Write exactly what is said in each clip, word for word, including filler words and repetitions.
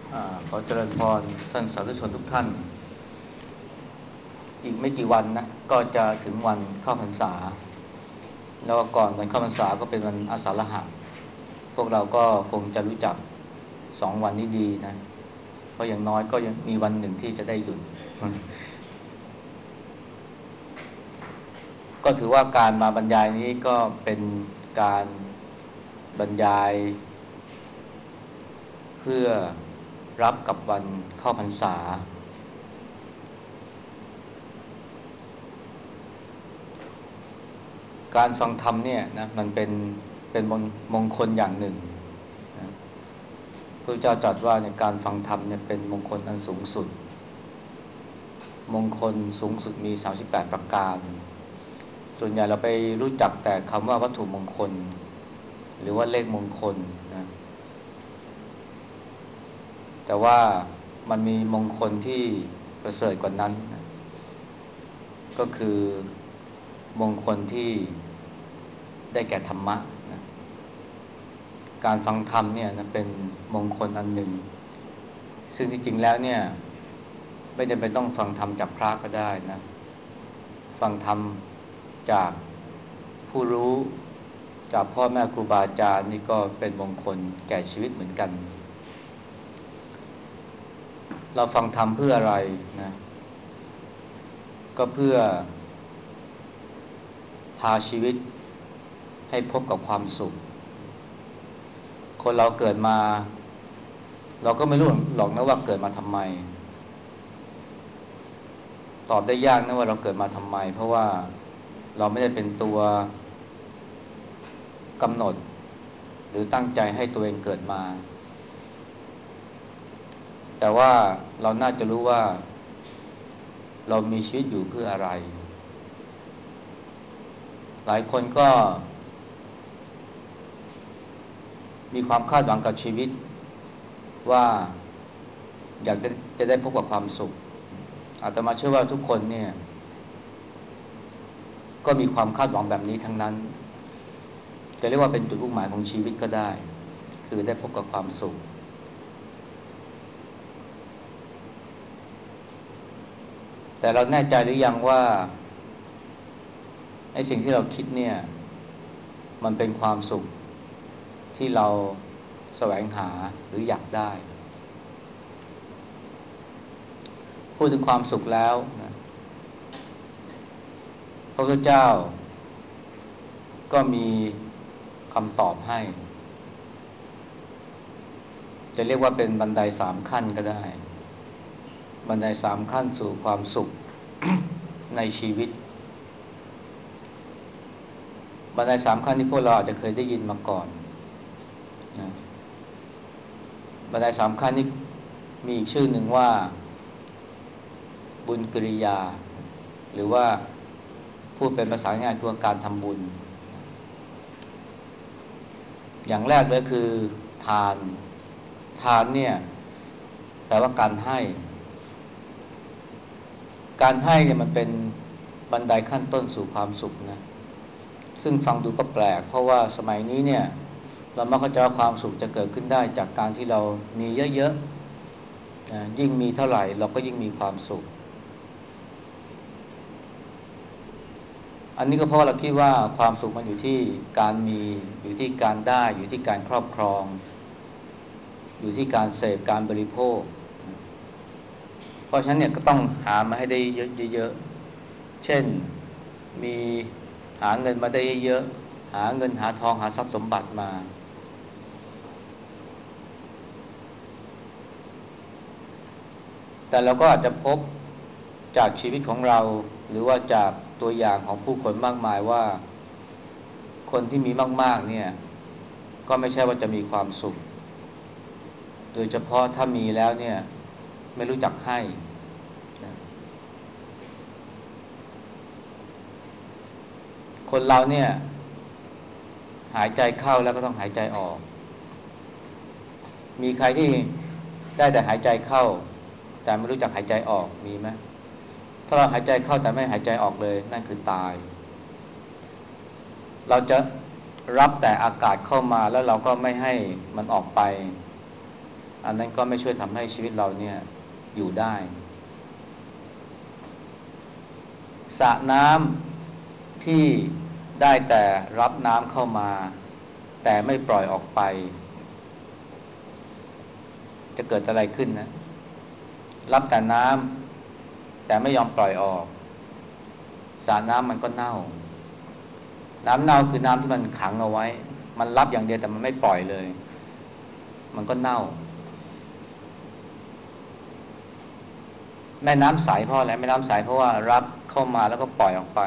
อ่าขอเจริญพรท่านสาธุชนทุกท่านอีกไม่กี่วันนะก็จะถึงวันเข้าพรรษาแล้วก็ก่อนวันเข้าพรรษาก็เป็นวันอาสาฬหะพวกเราก็คงจะรู้จักสองวันนี้ดีนะเพราะอย่างน้อยก็ยังมีวันหนึ่งที่จะได้หยุดก็ถือว่าการมาบรรยายนี้ก็เป็นการบรรยายเพื่อรับกับวันเข้าพรรษาการฟังธรรมเนี่ยนะมันเป็นเป็นมงมงคลอย่างหนึ่งนะพระเจ้าตรัสว่าในการฟังธรรมเนี่ยเป็นมงคลอันสูงสุดมงคลสูงสุดมีสามสิบแปดประการส่วนใหญ่เราไปรู้จักแต่คำว่าวัตถุมงคลหรือว่าเลขมงคลนะแต่ว่ามันมีมงคลที่ประเสริฐกว่านั้นนะก็คือมงคลที่ได้แก่ธรรมะนะการฟังธรรมเนี่ยนะเป็นมงคลอันหนึ่งซึ่งที่จริงแล้วเนี่ยไม่จำเป็นต้องฟังธรรมจากพระก็ได้นะฟังธรรมจากผู้รู้จากพ่อแม่ครูบาอาจารย์นี่ก็เป็นมงคลแก่ชีวิตเหมือนกันเราฟังธรรมเพื่ออะไรนะก็เพื่อพาชีวิตให้พบกับความสุขคนเราเกิดมาเราก็ไม่รู้หรอกนะว่าเกิดมาทำไมตอบได้ยากนะว่าเราเกิดมาทำไมเพราะว่าเราไม่ได้เป็นตัวกำหนดหรือตั้งใจให้ตัวเองเกิดมาแต่ว่าเราน่าจะรู้ว่าเรามีชีวิตอยู่เพื่ออะไรหลายคนก็มีความคาดหวังกับชีวิตว่าอยากจะจะได้พบกับความสุขอาตมาเชื่อว่าทุกคนเนี่ยก็มีความคาดหวังแบบนี้ทั้งนั้นจะเรียกว่าเป็นจุดมุ่งหมายของชีวิตก็ได้คือได้พบกับความสุขแต่เราแน่ใจหรือยังว่าไอ้สิ่งที่เราคิดเนี่ยมันเป็นความสุขที่เราแสวงหาหรืออยากได้พูดถึงความสุขแล้วนะพระพุทธเจ้าก็มีคำตอบให้จะเรียกว่าเป็นบันไดสามขั้นก็ได้บันไดสามขั้นสู่ความสุข ในชีวิตบันไดสามขั้นที่พวกเราอาจจะเคยได้ยินมาก่อนนะบันไดสามขั้นนี้มีอีกชื่อหนึ่งว่าบุญกิริยาหรือว่าพูดเป็นภาษาง่ายคือการทำบุญอย่างแรกเลยคือทานทานเนี่ยแปลว่าการให้การให้เนี่ยมันเป็นบันไดขั้นต้นสู่ความสุขนะซึ่งฟังดูก็แปลกเพราะว่าสมัยนี้เนี่ยเรามักจะว่าความสุขจะเกิดขึ้นได้จากการที่เรามีเยอะๆนะยิ่งมีเท่าไหร่เราก็ยิ่งมีความสุขอันนี้ก็เพราะเราคิดว่าความสุขมันอยู่ที่การมีอยู่ที่การได้อยู่ที่การครอบครองอยู่ที่การเสพการบริโภคเพราะฉะนั้นเนี่ยก็ต้องหามาให้ได้เยอะๆเช่นมีหาเงินมาได้เยอะๆหาเงินหาทองหาทรัพย์สมบัติมาแต่เราก็อาจจะพบจากชีวิตของเราหรือว่าจากตัวอย่างของผู้คนมากมายว่าคนที่มีมากๆเนี่ยก็ไม่ใช่ว่าจะมีความสุขโดยเฉพาะถ้ามีแล้วเนี่ยไม่รู้จักให้นะคนเราเนี่ยหายใจเข้าแล้วก็ต้องหายใจออกมีใครที่ได้แต่หายใจเข้าแต่ไม่รู้จักหายใจออกมีไหมถ้าเราหายใจเข้าแต่ไม่หายใจออกเลยนั่นคือตายเราจะรับแต่อากาศเข้ามาแล้วเราก็ไม่ให้มันออกไปอันนั้นก็ไม่ช่วยทำให้ชีวิตเราเนี่ยอยู่ได้สระน้ำที่ได้แต่รับน้ำเข้ามาแต่ไม่ปล่อยออกไปจะเกิดอะไรขึ้นนะรับแต่น้ำแต่ไม่ยอมปล่อยออกสระน้ำมันก็เน่าน้ำเน่าคือน้ำที่มันขังเอาไว้มันรับอย่างเดียวแต่มันไม่ปล่อยเลยมันก็เน่าแม่น้ำใสเพราะอะไรแม่น้ำใสเพราะว่ารับเข้ามาแล้วก็ปล่อยออกไป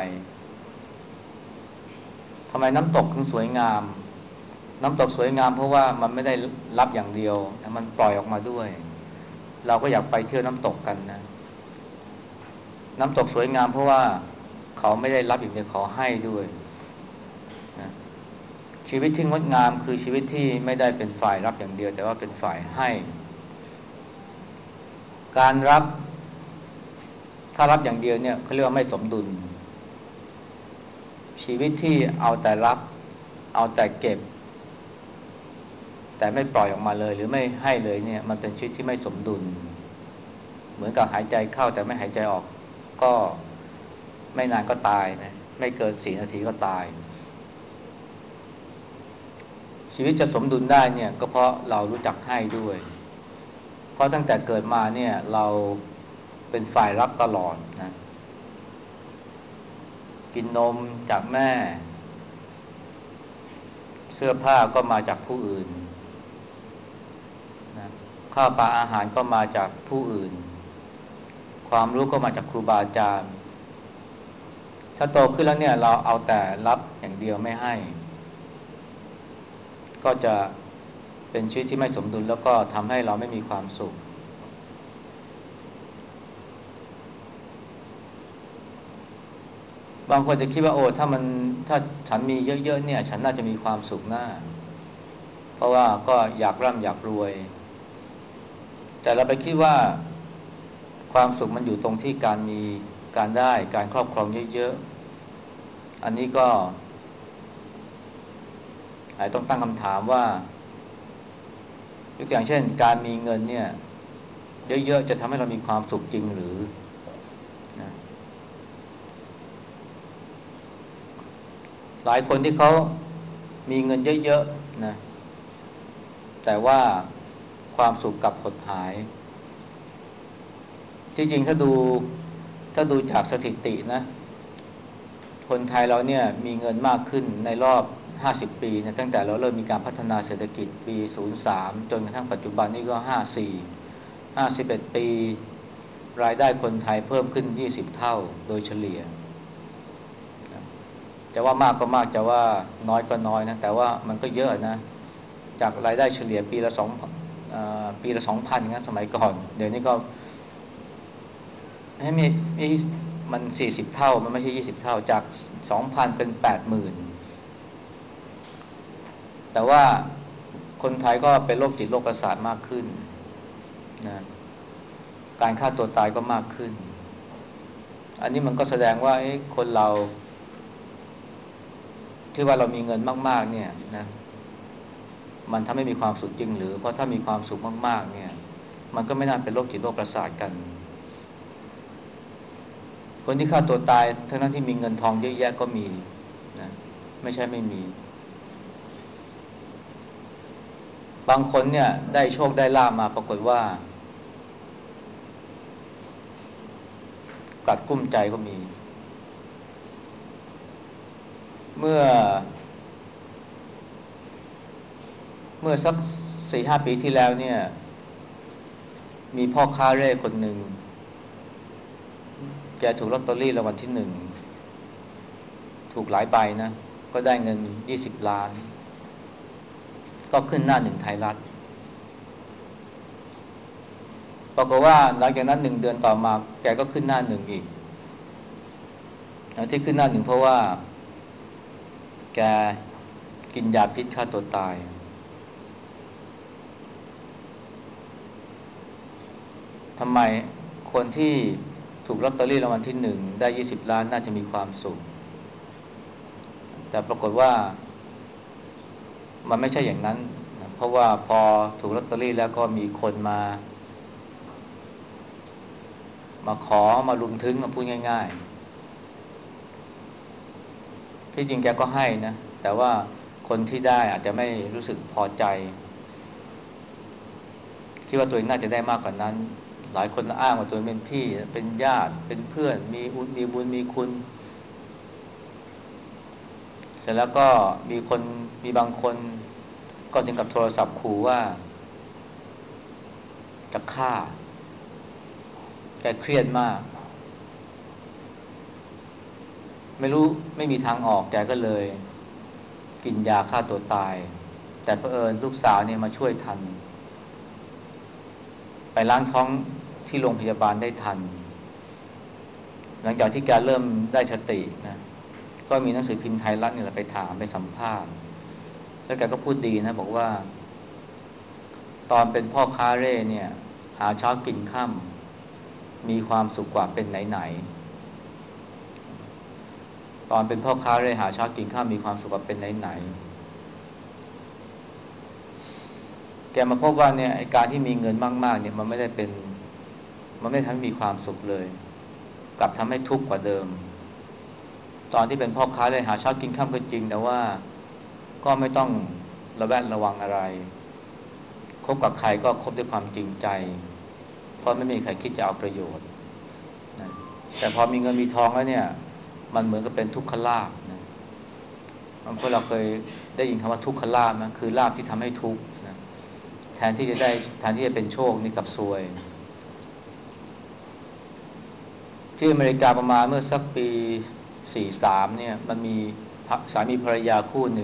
ทำไมน้ำตกถึงสวยงามน้ำตกสวยงามเพราะว่ามันไม่ได้รับอย่างเดียวมันปล่อยออกมาด้วยเราก็อยากไปเที่ยวน้ำตกกันนะน้ำตกสวยงามเพราะว่าเขาไม่ได้รับอย่างเดียวเขาให้ด้วยนะชีวิตที่งดงามคือชีวิตที่ไม่ได้เป็นฝ่ายรับอย่างเดียวแต่ว่าเป็นฝ่ายให้การรับถ้ารับอย่างเดียวเนี่ยเขาเรียกว่าไม่สมดุลชีวิตที่เอาแต่รับเอาแต่เก็บแต่ไม่ปล่อยออกมาเลยหรือไม่ให้เลยเนี่ยมันเป็นชีวิตที่ไม่สมดุลเหมือนกับหายใจเข้าแต่ไม่หายใจออกก็ไม่นานก็ตายนะไม่เกินสี่นาทีก็ตายชีวิตจะสมดุลได้เนี่ยก็เพราะเรารู้จักให้ด้วยเพราะตั้งแต่เกิดมาเนี่ยเราเป็นฝ่ายรับตลอดนะกินนมจากแม่เสื้อผ้าก็มาจากผู้อื่นนะข้าวปลาอาหารก็มาจากผู้อื่นความรู้ก็มาจากครูบาอาจารย์ถ้าโตขึ้นแล้วเนี่ยเราเอาแต่รับอย่างเดียวไม่ให้ก็จะเป็นชีวิตที่ไม่สมดุลแล้วก็ทำให้เราไม่มีความสุขบางคนจะคิดว่าโอ้ถ้ามันถ้าฉันมีเยอะๆเนี่ยฉันน่าจะมีความสุขหน้าเพราะว่าก็อยากร่ำอยากรวยแต่เราไปคิดว่าความสุขมันอยู่ตรงที่การมีการได้การครอบครองเยอะๆอันนี้ก็อาจต้องตั้งคำถามว่ายกตัวอย่างเช่นการมีเงินเนี่ยเยอะๆจะทำให้เรามีความสุขจริงหรือนะหลายคนที่เขามีเงินเยอะๆนะแต่ว่าความสุขกลับหดหายที่จริงถ้าดูถ้าดูจากสถิตินะคนไทยเราเนี่ยมีเงินมากขึ้นในรอบห้าสิบปีนะตั้งแต่เราเริ่มมีการพัฒนาเศรษฐกิจปีศูนย์สามจนกระทั่งปัจจุบันนี้ก็ห้าสิบสี่ ห้าสิบเอ็ดปีรายได้คนไทยเพิ่มขึ้นยี่สิบเท่าโดยเฉลี่ยจะว่ามากก็มากจะว่าน้อยก็น้อยนะแต่ว่ามันก็เยอะนะจากรายได้เฉลี่ยปีละสองปีละสองพันงั้นสมัยก่อนเดี๋ยวนี้ก็ให้มีมีมันสี่สิบเท่ามันไม่ใช่ยี่สิบเท่าจากสองพันเป็นแปดหมื่นแต่ว่าคนไทยก็เป็นโรคจิตโรคประสาทมากขึ้นนะการฆ่าตัวตายก็มากขึ้นอันนี้มันก็แสดงว่าคนเราที่ว่าเรามีเงินมากๆเนี่ยนะมันทำให้มีความสุขจริงหรือเพราะถ้ามีความสุขมากๆเนี่ยมันก็ไม่น่าเป็นโรคจิตโรคประสาทกันคนที่ฆ่าตัวตายทั้งนั้นที่มีเงินทองเยอะแยะก็มีนะไม่ใช่ไม่มีบางคนเนี่ยได้โชคได้ลาภมาปรากฏว่ากลัดกุ้มใจก็มีเมื่อเมื่อสักสี่ห้าปีที่แล้วเนี่ยมีพ่อค้าเร่คนหนึ่งแกถูกลอตเตอรี่รางวัลที่หนึ่งถูกหลายใบนะก็ได้เงินยี่สิบล้านก็ขึ้นหน้าหนึ่งไทยรัฐปรากฏว่าหลังจากนั้นหนึ่งเดือนต่อมาแกก็ขึ้นหน้าหนึ่งอีกที่ขึ้นหน้าหนึ่งเพราะว่าแกกินยาพิษฆ่าตัวตายทำไมคนที่ถูกลอตเตอรี่รางวัลที่หนึ่งได้ยี่สิบล้านน่าจะมีความสุขแต่ปรากฏว่ามันไม่ใช่อย่างนั้นราะว่าพอถูกลอตเตอรี่แล้วก็มีคนมามาขอมารุมถึงพูดง่ายๆที่จริงแกก็ให้นะแต่ว่าคนที่ได้อาจจะไม่รู้สึกพอใจคิดว่าตัวเองน่าจะได้มากกว่านั้นหลายคนอ้างว่าตัวเองเป็นพี่เป็นญาติเป็นเพื่อนมีอุมีบุญมีคุณเสร็จแล้วก็มีคนมีบางคนก็ถึงกับโทรศัพท์ขู่ว่าจะฆ่าแกเครียดมากไม่รู้ไม่มีทางออกแกก็เลยกินยาฆ่าตัวตายแต่เผอิญลูกสาวเนี่ยมาช่วยทันไปล้างท้องที่โรงพยาบาลได้ทันหลังจากที่แกเริ่มได้สตินะก็มีหนังสือพิมพ์ไทยรัฐนี่แหละไปถามไปสัมภาษณ์แล้วแกก็พูดดีนะบอกว่าตอนเป็นพ่อค้าเร่เนี่ยหาเช้ากินค่ำมีความสุขกว่าเป็นไหนๆตอนเป็นพ่อค้าเร่หาเช้ากินค่ำมีความสุขกว่าเป็นไหนๆแกมาพบว่าเนี่ยไอ้การที่มีเงินมากๆเนี่ยมันไม่ได้เป็นมันไม่ทำให้มีความสุขเลยกลับทำให้ทุกข์กว่าเดิมตอนที่เป็นพ่อค้าเร่หาเช้ากินค่ำก็จริงแต่ว่าก็ไม่ต้องระแวดระวังอะไรคบกับใครก็คบด้วยความจริงใจเพราะไม่มีใครคิดจะเอาประโยชน์นะแต่พอมีเงินมีทองแล้วเนี่ยมันเหมือนกับเป็นทุกขลาภนะบางคนเราเคยได้ยินคำว่าทุกขลาภนะคือลาภที่ทำให้ทุกข์นะแทนที่จะได้แทนที่จะเป็นโชคนี่กลับซวยที่อเมริกาประมาณเมื่อสักปีสี่สามเนี่ยมันมีสามีภรรยาคู่หนึ่ง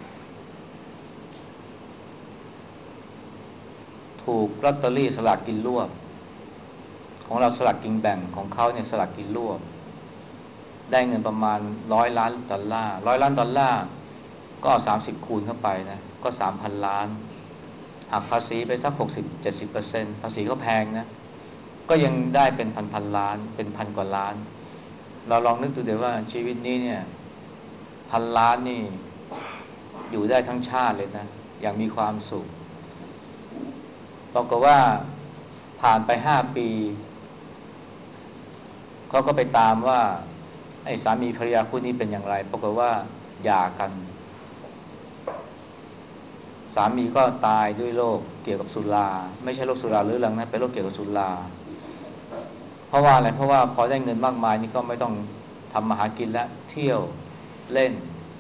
ถูกลอตเตอรี่สลากกินรวบของเราสลากกินแบ่งของเขาเนี่ยสลากกินรวบได้เงินประมาณร้อยล้านดอลลาร์ร้อยล้านดอลลาร์ก็สามสิบคูณเข้าไปนะก็สามพันล้านหักภาษีไปสักหกสิบเจ็ดสิบเปอร์เซ็นต์ภาษีก็แพงนะก็ยังได้เป็นพันพันล้านเป็นพันกว่าล้านเราลองนึกดูเดี๋ยวว่าชีวิตนี้เนี่ยพันล้านนี่อยู่ได้ทั้งชาติเลยนะอย่างมีความสุขบอกก็ว่าผ่านไปห้าปีเขาก็ไปตามว่าไอ้สามีภรรยาคู่นี้เป็นอย่างไรปรากฏว่าหย่ากันสามีก็ตายด้วยโรคเกี่ยวกับสุราไม่ใช่โรคสุราเรื้อรังนะเป็นโรคเกี่ยวกับสุราเพราะว่าอะไรเพราะว่าพอได้เงินมากมายนี่ก็ไม่ต้องทำมาหากินแล้วเที่ยวเล่น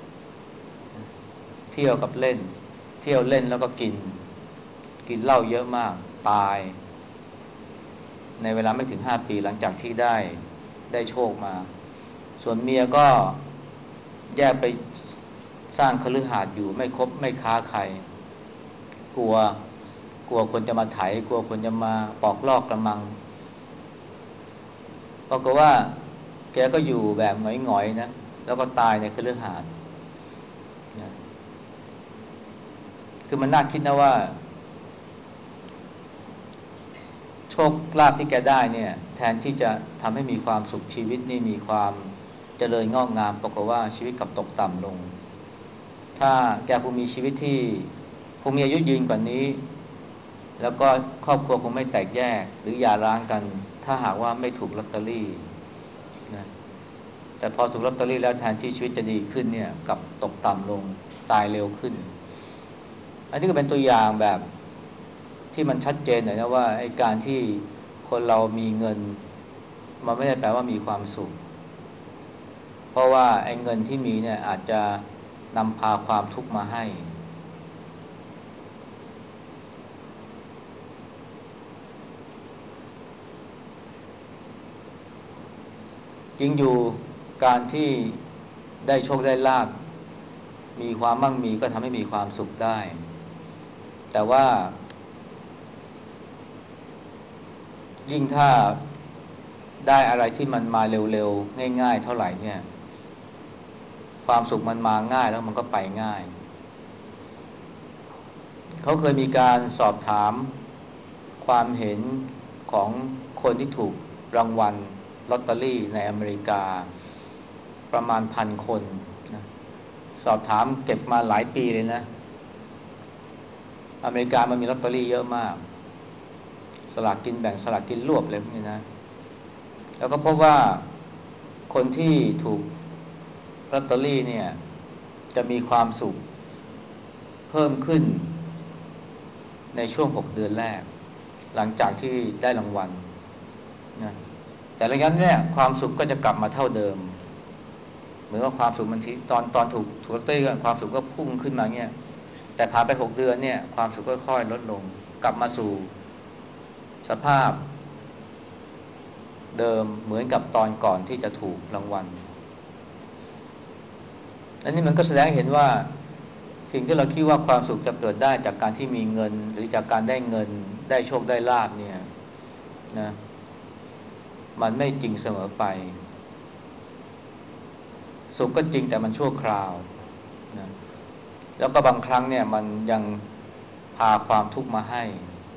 เที่ยวกับเล่นเที่ยวเล่นแล้วก็กินกินเหล้าเยอะมากตายในเวลาไม่ถึงห้าปีหลังจากที่ได้ได้โชคมาส่วนเมียก็แยกไปสร้างคฤหาสน์อยู่ไม่คบไม่ค้าใครกลัวกลัวคนจะมาไถกลัวคนจะมาปอกลอกกระมังปรากฏว่าแกก็อยู่แบบหงอยๆนะแล้วก็ตายในคฤหาสน์นะคือมันน่าคิดนะว่าโชคลาภที่แกได้เนี่ยแทนที่จะทำให้มีความสุขชีวิตนี่มีความเจริญงอกงามปรากฏว่าชีวิตกลับตกต่ำลงถ้าแกคงมีชีวิตที่คงมีอายุยืนกว่านี้แล้วก็ครอบครัวคงไม่แตกแยกหรือหย่าร้างกันถ้าหากว่าไม่ถูกลอตเตอรี่นะแต่พอถูกลอตเตอรี่แล้วแทนที่ชีวิตจะดีขึ้นเนี่ยกลับตกต่ำลงตายเร็วขึ้นอันนี้ก็เป็นตัวอย่างแบบที่มันชัดเจนหน่อยนะว่าไอ้การที่คนเรามีเงินมันไม่ได้แปลว่ามีความสุขเพราะว่าไอ้เงินที่มีเนี่ยอาจจะนำพาความทุกข์มาให้จริงอยู่การที่ได้โชคได้ลาภมีความมั่งมีก็ทำให้มีความสุขได้แต่ว่ายิ่งถ้าได้อะไรที่มันมาเร็วๆง่ายๆเท่าไหร่เนี่ยความสุขมันมาง่ายแล้วมันก็ไปง่ายเขาเคยมีการสอบถามความเห็นของคนที่ถูกรางวัลลอตเตอรี่ในอเมริกาประมาณพันคนนะสอบถามเก็บมาหลายปีเลยนะอเมริกามันมีลอตเตอรี่เยอะมากสลากกินแบ่งสลากกินรวบเลยพวกนี้นะแล้วก็พบว่าคนที่ถูกลอตเตอรี่เนี่ยจะมีความสุขเพิ่มขึ้นในช่วงหกเดือนแรกหลังจากที่ได้รางวัลนะแต่ระยะนี้ความสุขก็จะกลับมาเท่าเดิมเหมือนว่าความสุขมันที่ตอนตอนถูกถูกลอตเตอรี่ความสุขก็พุ่งขึ้นมาเงี้ยแต่ผ่านไปหกเดือนเนี่ยความสุขค่อยๆลดลงกลับมาสู่สภาพเดิมเหมือนกับตอนก่อนที่จะถูกรางวัลอันนี้มันก็แสดงให้เห็นว่าสิ่งที่เราคิดว่าความสุขจะเกิดได้จากการที่มีเงินหรือจากการได้เงินได้โชคได้ลาภเนี่ยนะมันไม่จริงเสมอไปสุขก็จริงแต่มันชั่วคราวนะแล้วก็บางครั้งเนี่ยมันยังพาความทุกข์มาให้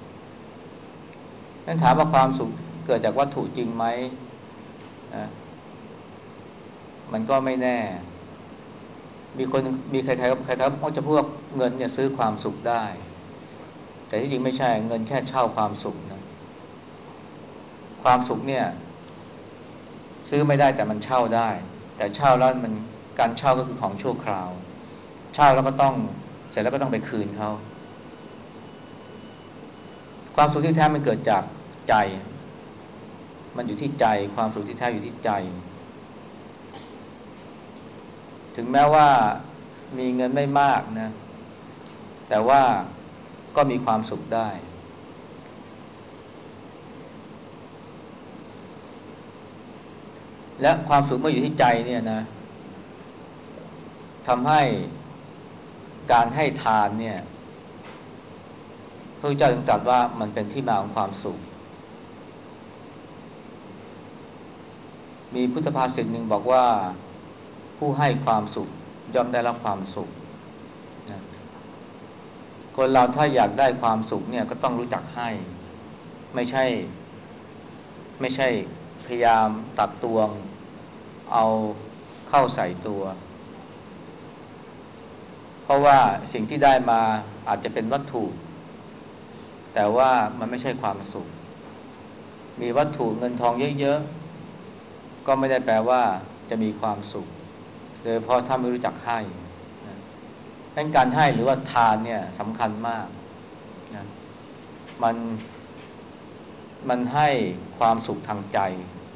นั่นถามว่าความสุขเกิดจากวัตถุจริงไหมนะมันก็ไม่แน่มีคนมีใครๆใครๆมักจะพูดว่าเงินเนี่ยซื้อความสุขได้แต่ที่จริงไม่ใช่เงินแค่เช่าความสุขนะความสุขเนี่ยซื้อไม่ได้แต่มันเช่าได้แต่เช่าแล้วมันการเช่าก็คือของชั่วคราวเช่าแล้วก็ต้องเสร็จแล้วก็ต้องไปคืนเขาความสุขที่แท้มันเกิดจากใจมันอยู่ที่ใจความสุขที่แท้อยู่ที่ใจถึงแม้ว่ามีเงินไม่มากนะแต่ว่าก็มีความสุขได้และความสุขเมื่ออยู่ที่ใจเนี่ยนะทำให้การให้ทานเนี่ยพระพุทธเจ้าจึงตรัสว่ามันเป็นที่มาของความสุขมีพุทธภาษิตหนึ่งบอกว่าผู้ให้ความสุขย่อมได้รับความสุขนะคนเราถ้าอยากได้ความสุขเนี่ยก็ต้องรู้จักให้ไม่ใช่ไม่ใช่พยายามตักตวงเอาเข้าใส่ตัวเพราะว่าสิ่งที่ได้มาอาจจะเป็นวัตถุแต่ว่ามันไม่ใช่ความสุขมีวัตถุเงินทองเยอะๆก็ไม่ได้แปลว่าจะมีความสุขโดยเฉพาะถ้าไม่รู้จักให้นะดังนั้นการให้หรือว่าทานเนี่ยสำคัญมากนะมันมันให้ความสุขทางใจ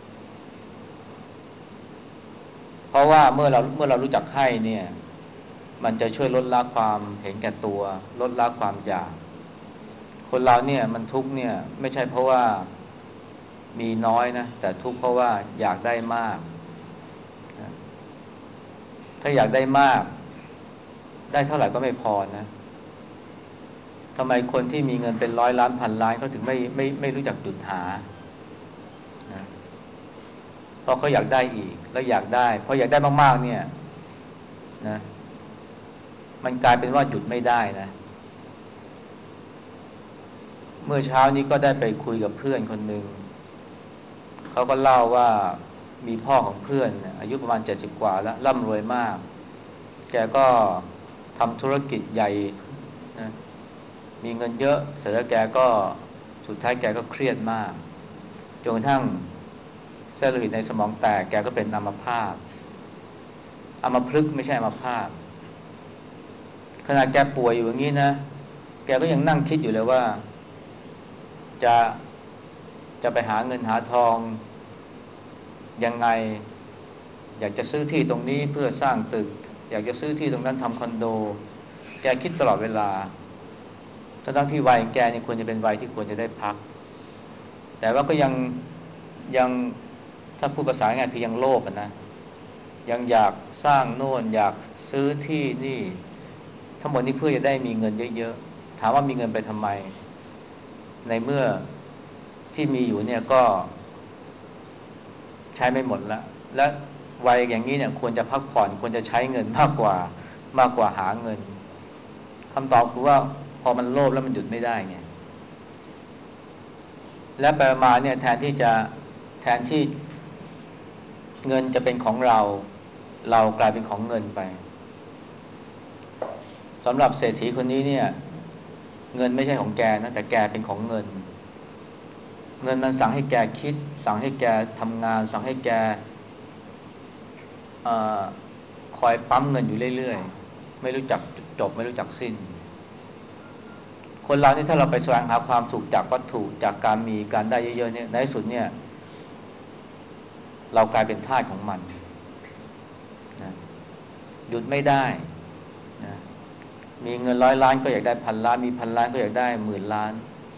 เพราะว่าเมื่อเราเมื่อเรารู้จักให้เนี่ยมันจะช่วยลดละความเห็นแก่ตัวลดละความอยากคนเราเนี่ยมันทุกข์เนี่ยไม่ใช่เพราะว่ามีน้อยนะแต่ทุกข์เพราะว่าอยากได้มากนะถ้าอยากได้มากได้เท่าไหร่ก็ไม่พอนะทำไมคนที่มีเงินเป็นร้อยล้านพันล้านเขาถึงไม่ไม่ไม่รู้จักหยุดหานะเพราะเขาอยากได้อีกแล้วอยากได้พออยากได้มากๆเนี่ยนะมันกลายเป็นว่าหยุดไม่ได้นะเมื่อเช้านี้ก็ได้ไปคุยกับเพื่อนคนหนึ่งเขาก็เล่าว่ามีพ่อของเพื่อนอายุประมาณเจ็ดสิบกว่าแล้วร่ำรวยมากแกก็ทำธุรกิจใหญ่นะมีเงินเยอะเสร็จแล้วแกก็สุดท้ายแกก็เครียดมากจนกระทั่งเส้นโลหิตในสมองแตกแกก็เป็นอัมพาตอัมพฤกษ์ไม่ใช่อัมพาตขณะแกป่วยอยู่อย่างนี้นะแกก็ยังนั่งคิดอยู่เลยว่าจะจะไปหาเงินหาทองยังไงอยากจะซื้อที่ตรงนี้เพื่อสร้างตึกอยากจะซื้อที่ตรงนั้นทำคอนโดแกคิดตลอดเวลาทั้งที่วัยแกนี่ควรจะเป็นวัยที่ควรจะได้พักแต่ว่าก็ยังยังถ้าพูดภาษาง่ายคือยังโลภนะยังอยากสร้างโน่นอยากซื้อที่นี่ทั้งหมดนี้เพื่อจะได้มีเงินเยอะๆถามว่ามีเงินไปทำไมในเมื่อที่มีอยู่เนี่ยก็ใช้ไม่หมดแล้วและวัยอย่างนี้เนี่ยควรจะพักผ่อนควรจะใช้เงินมากกว่ามากกว่าหาเงินคำตอบคือว่าพอมันโลภแล้วมันหยุดไม่ได้ไงและไปมาเนี่ยแทนที่จะแทนที่เงินจะเป็นของเราเรากลายเป็นของเงินไปสำหรับเศรษฐีคนนี้เนี่ยเงินไม่ใช่ของแกนะแต่แกเป็นของเงินเงินมันสั่งให้แกคิดสั่งให้แกทำงานสั่งให้แกเอ่อคอยปั๊มเงินอยู่เรื่อยๆไม่รู้จักจบไม่รู้จักสิ้นคนเรานี่ถ้าเราไปแสวงหาความสุขจากวัตถุจากการมีการได้เยอะๆเนี่ยในที่สุดเนี่ยเรากลายเป็นทาสของมันนะหยุดไม่ได้นะมีเงินร้อยล้านก็อยากได้พันล้านมีพันล้านก็อยากได้หมื่นล้าน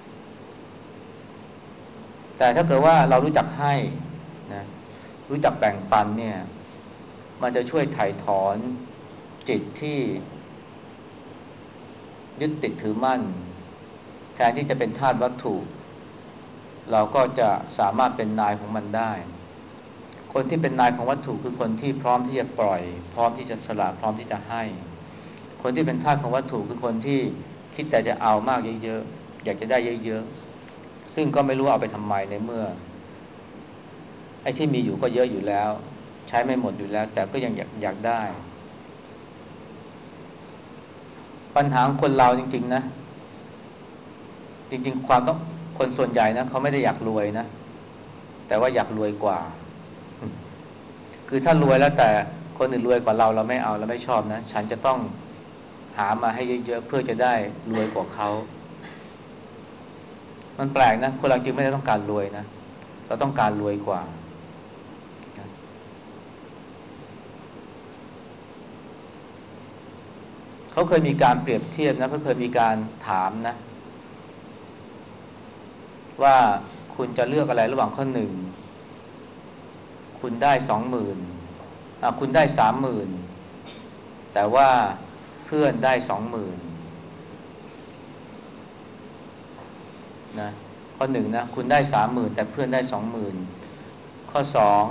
แต่ถ้าเกิดว่าเรารู้จักให้นะรู้จักแบ่งปันเนี่ยมันจะช่วยไถ่ถอนจิตที่ยึดติดถือมั่นแทนที่จะเป็นทาสวัตถุเราก็จะสามารถเป็นนายของมันได้คนที่เป็นนายของวัตถุคือคนที่พร้อมที่จะปล่อยพร้อมที่จะสละพร้อมที่จะให้คนที่เป็นทาสของวัตถุคือคนที่คิดแต่จะเอามากเยอะๆอยากจะได้เยอะๆซึ่งก็ไม่รู้เอาไปทำไมในเมื่อไอ้ที่มีอยู่ก็เยอะอยู่แล้วใช้ไม่หมดอยู่แล้วแต่ก็ยังอยากอยากได้ปัญหาของคนเราจริงๆนะจริงๆความต้องคนส่วนใหญ่นะเขาไม่ได้อยากรวยนะแต่ว่าอยากรวยกว่าคือถ้ารวยแล้วแต่คนอื่นรวยกว่าเราเราไม่เอาเราไม่ชอบนะฉันจะต้องหามาให้เยอะๆเพื่อจะได้รวยกว่าเขามันแปลกนะคนเราจริงไม่ได้ต้องการรวยนะเราต้องการรวยกว่าเขาเคยมีการเปรียบเทียบนะเขาเคยมีการถามนะว่าคุณจะเลือกอะไรระหว่างข้อหนึ่งคุณได้สองหมื่นอ่ะคุณได้สามหมื่นแต่ว่าเพื่อนได้สองหมื่นนะข้อหนึ่งนะคุณได้สามหมื่นแต่เพื่อนได้สองหมื่นข้อสอง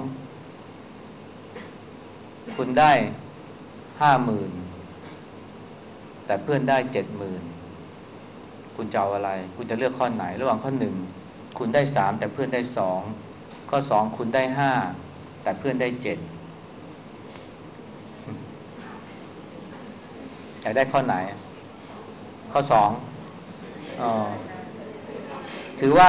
คุณได้ห้าหมื่นแต่เพื่อนได้เจ็ดหมื่นคุณจะเอาอะไรคุณจะเลือกข้อไหนระหว่างข้อหนึ่งคุณได้สามแต่เพื่อนได้สองข้อสองคุณได้ห้าแต่เพื่อนได้เจ็ดอยากได้ข้อไหนข้อสองอ๋อถือว่า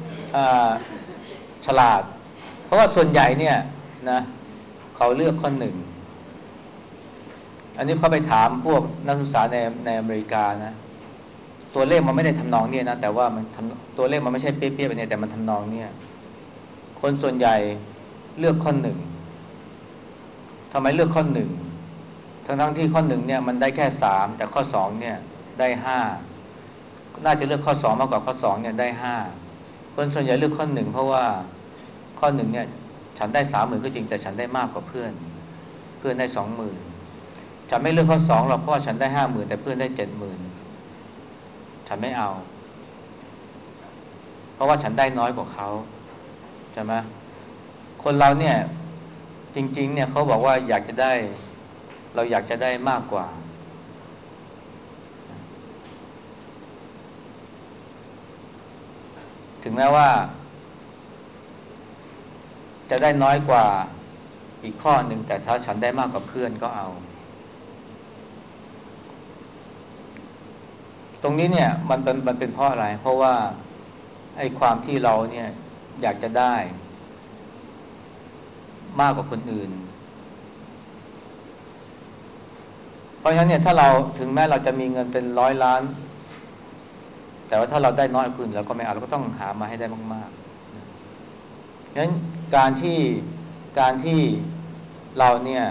ฉลาดเพราะว่าส่วนใหญ่เนี่ยนะเขาเลือกข้อหนึ่งอันนี้เขาไปถามพวกนักศึกษาในในอเมริกานะตัวเลขมันไม่ได้ทำนองเนี่ยนะแต่ว่ามันทำตัวเลขมันไม่ใช่เปี้ยๆไปเนี่ยแต่มันทำนองเนี่ยคนส่วนใหญ่เลือกข้อหนึ่งทำไมเลือกข้อหนึ่งทั้งทั้งที่ข้อหนึ่งเนี่ยมันได้แค่สามแต่ข้อสองเนี่ยได้ห้าน่าจะเลือกข้อสองมากกว่าข้อสองเนี่ยได้ห้าคนส่วนใหญ่เลือกข้อหนึ่งเพราะว่าข้อหนึ่งเนี่ยฉันได้สามหมื่นก็จริงแต่ฉันได้มากกว่าเพื่อนเพื่อนได้สองหมื่นฉันไม่เลือกข้อสองหรอกเพราะว่าฉันได้ห้าหมื่นแต่เพื่อนได้เจ็ดหมื่นฉันไม่เอาเพราะว่าฉันได้น้อยกว่าเขาใช่ไหมคนเราเนี่ยจริงๆเนี่ยเขาบอกว่าอยากจะได้เราอยากจะได้มากกว่าถึงแม้ว่าจะได้น้อยกว่าอีกข้อหนึ่งแต่ถ้าฉันได้มากกว่าเพื่อนก็เอาตรงนี้เนี่ยมันเป็นมันเป็นเพราะอะไรเพราะว่าไอ้ความที่เราเนี่ยอยากจะได้มากกว่าคนอื่นเพราะฉะนั้นเนี่ยถ้าเราถึงแม้เราจะมีเงินเป็นร้อยล้านแต่ว่าถ้าเราได้น้อยกว่าคนอื่นเราก็ไม่เอาเราก็ต้องหามาให้ได้มากๆงั้นการที่การที่เราเนี่ย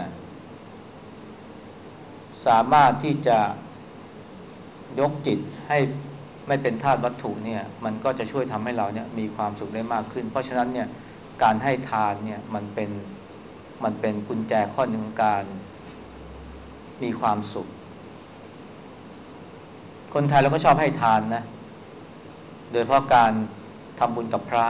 สามารถที่จะยกจิตให้ไม่เป็นทาสวัตถุเนี่ยมันก็จะช่วยทำให้เราเนี่ยมีความสุขได้มากขึ้นเพราะฉะนั้นเนี่ยการให้ทานเนี่ยมันเป็นมันเป็นกุญแจข้อหนึ่งของการมีความสุขคนไทยเราก็ชอบให้ทานนะโดยเพราะการทำบุญกับพระ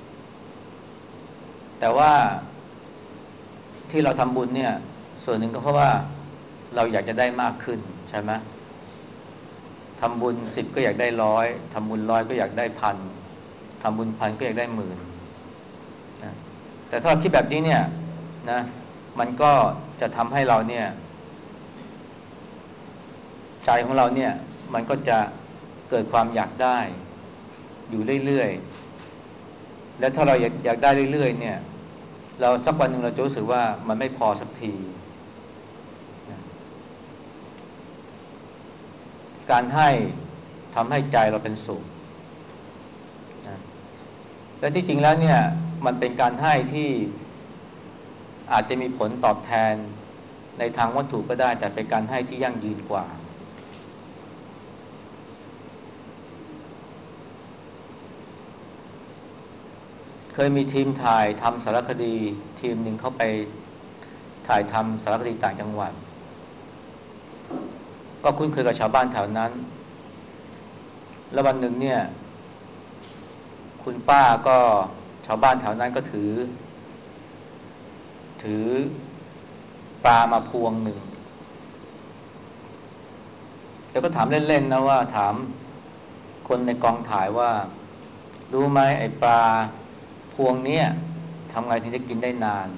แต่ว่าที่เราทำบุญเนี่ยส่วนหนึ่งก็เพราะว่าเราอยากจะได้มากขึ้นใช่ไหมทำบุญสิบก็อยากได้ร้อยทำบุญร้อยก็อยากได้พันทำบุญพันก็อยากได้หมื่นนะแต่ถ้าเราคิดแบบนี้เนี่ยนะมันก็จะทำให้เราเนี่ยใจของเราเนี่ยมันก็จะเกิดความอยากได้อยู่เรื่อยๆและถ้าเราอยากอยากได้เรื่อยๆเนี่ยเราสักวันหนึ่งเราจะรู้สึกว่ามันไม่พอสักทีนะการให้ทำให้ใจเราเป็นสุขนะและที่จริงแล้วเนี่ยมันเป็นการให้ที่อาจจะมีผลตอบแทนในทางวัตถุก็ได้แต่เป็นการให้ที่ยั่งยืนกว่าเคยมีทีมถ่ายทำสารคดีทีมหนึ่งเข้าไปถ่ายทำสารคดีต่างจังหวัดก็คุ้นเคยกับชาวบ้านแถวนั้นแล้ววันหนึ่งเนี่ยคุณป้าก็ชาวบ้านแถวนั้นก็ถือถือปลามาพวงหนึ่งแล้วก็ถามเล่นๆนะว่าถามคนในกองถ่ายว่ารู้ไหมไอ้ปลาพวงเนี้ยทำไงถึงจะกินได้นาน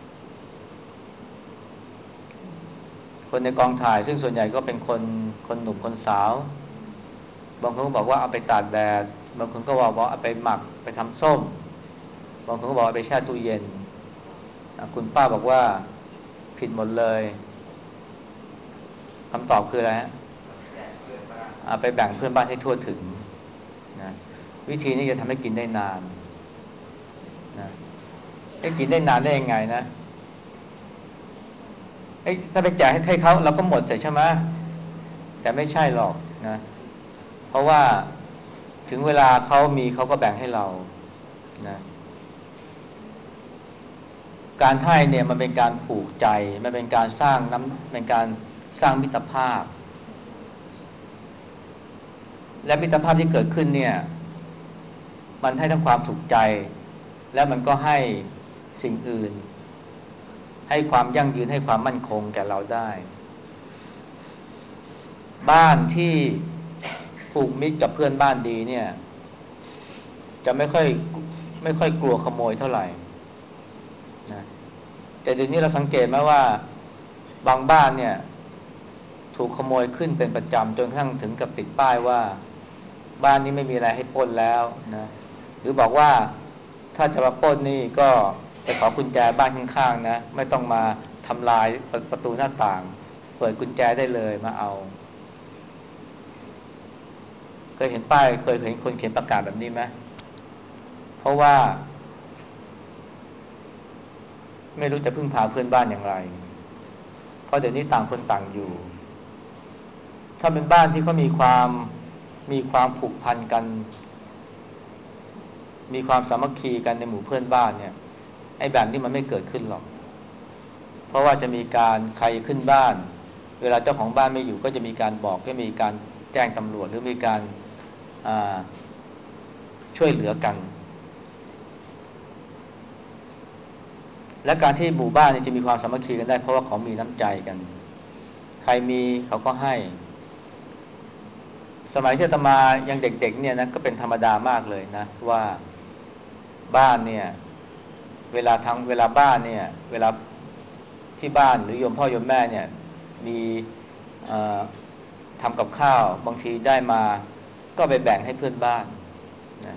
คนในกองถ่ายซึ่งส่วนใหญ่ก็เป็นคนคนหนุ่มคนสาวบางคนก็บอกว่าเอาไปตากแดดบางคนก็บอกว่าเอาไปหมักไปทำส้มบางคนก็บอกเอาไปแช่ตู้เย็นคุณป้าบอกว่าผิดหมดเลยคำตอบคืออะไรฮะเอาไปแบ่งเพื่อนบ้านให้ทั่วถึงนะวิธีนี้จะทำให้กินได้นานนะให้กินได้นานได้ยังไงนะเอ้ถ้าไปแจกให้เขาเราก็หมดเสียใช่ไหมแต่ไม่ใช่หรอกนะเพราะว่าถึงเวลาเขามีเขาก็แบ่งให้เรานะการให้เนี่ยมันเป็นการผูกใจมันเป็นการสร้างน้ำเป็นการสร้างมิตรภาพและมิตรภาพที่เกิดขึ้นเนี่ยมันให้ทั้งความสุขใจและมันก็ให้สิ่งอื่นให้ความยั่งยืนให้ความมั่นคงแก่เราได้บ้านที่ผูกมิตรกับเพื่อนบ้านดีเนี่ยจะไม่ค่อยไม่ค่อยกลัวขโมยเท่าไหร่นะแต่เดี๋ยวนี้เราสังเกตไหมว่าบางบ้านเนี่ยถูกขโมยขึ้นเป็นประจำจนกระทั่งถึงกับติดป้ายว่าบ้านนี้ไม่มีอะไรให้ปล้นแล้วนะหรือบอกว่าถ้าจะมาปล้นนี่ก็ไปขอกุญแจบ้านข้างๆนะไม่ต้องมาทำลายประตูหน้าต่างเปิดกุญแจได้เลยมาเอาเคยเห็นป้ายเคยเห็นคนเขียนประกาศแบบนี้ไหมเพราะว่าไม่รู้จะพึ่งพาเพื่อนบ้านอย่างไรเพราะเดี๋ยวนี้ต่างคนต่างอยู่ถ้าเป็นบ้านที่เขามีความมีความผูกพันกันมีความสามัคคีกันในหมู่เพื่อนบ้านเนี่ยไอ้แบบนี้มันไม่เกิดขึ้นหรอกเพราะว่าจะมีการใครขึ้นบ้านเวลาเจ้าของบ้านไม่อยู่ก็จะมีการบอกให้มีการแจ้งตำรวจหรือมีการช่วยเหลือกันและการที่หมู่บ้านจะมีความสามัคคีกันได้เพราะว่าเขามีน้ำใจกันใครมีเขาก็ให้สมัยที่อาตมายังเด็กๆเนี่ยนะก็เป็นธรรมดามากเลยนะว่าบ้านเนี่ยเวลาทั้งเวลาบ้านเนี่ยเวลาที่บ้านหรือโยมพ่อโยมแม่เนี่ยมีทำกับข้าวบางทีได้มาก็ไปแบ่งให้เพื่อนบ้านนะ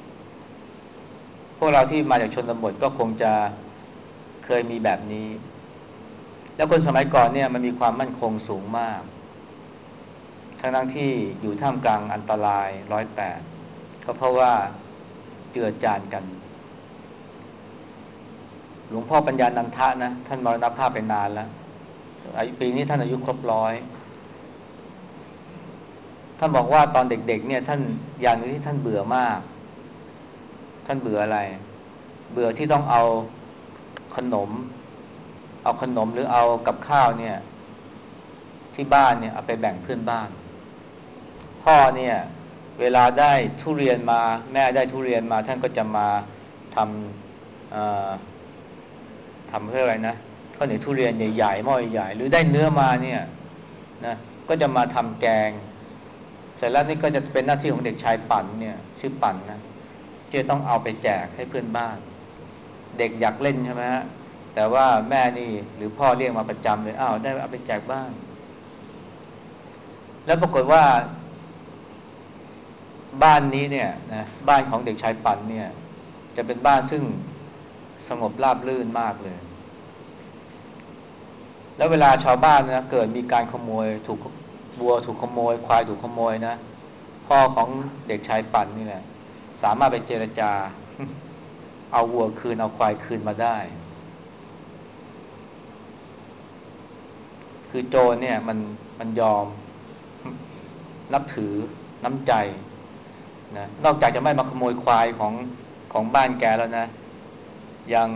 พวกเราที่มาจากชนบทก็คงจะเคยมีแบบนี้แล้วคนสมัยก่อนเนี่ยมันมีความมั่นคงสูงมากทั้งทั้งที่อยู่ท่ามกลางอันตรายร้อยแปดก็เพราะว่าเจือจานกันหลวงพ่อปัญญานันทะนะท่านมรณภาพไปนานแล้วปีนี้ท่านอายุครบร้อยท่านบอกว่าตอนเด็กๆเนี่ยท่านอย่างนึงที่ท่านเบื่อมากท่านเบื่ออะไรเบื่อที่ต้องเอาขนมเอาขนมหรือเอากับข้าวเนี่ยที่บ้านเนี่ยเอาไปแบ่งเพื่อนบ้านพ่อเนี่ยเวลาได้ทุเรียนมาแม่ได้ทุเรียนมาท่านก็จะมาทำทำเพื่ออะไรนะข้าวเหนียวทุเรียนใหญ่ๆหม้อใหญ่หรือได้เนื้อมาเนี่ยนะก็จะมาทำแกงเสร็จแล้วนี่ก็จะเป็นหน้าที่ของเด็กชายปั่นเนี่ยชื่อปั่นนะที่จะต้องเอาไปแจกให้เพื่อนบ้านเด็กอยากเล่นใช่ไหมฮะแต่ว่าแม่นี่หรือพ่อเรียกมาประจำเลยอ้าวได้เอาไปแจกบ้านแล้วปรากฏว่าบ้านนี้เนี่ยนะบ้านของเด็กชายปันเนี่ยจะเป็นบ้านซึ่งสงบราบรื่นมากเลยแล้วเวลาชาวบ้านนะเกิดมีการขโมยถูกวัวถูกขโมยควายถูกขโมยนะพ่อของเด็กชายปันนี่แหละสามารถไปเจรจาเอาวัวคืนเอาควายคืนมาได้คือโจรเนี่ยมันมันยอมนับถือน้ำใจนะนอกจากจะไม่มาขโมยควายของของบ้านแกแล้วนะยัง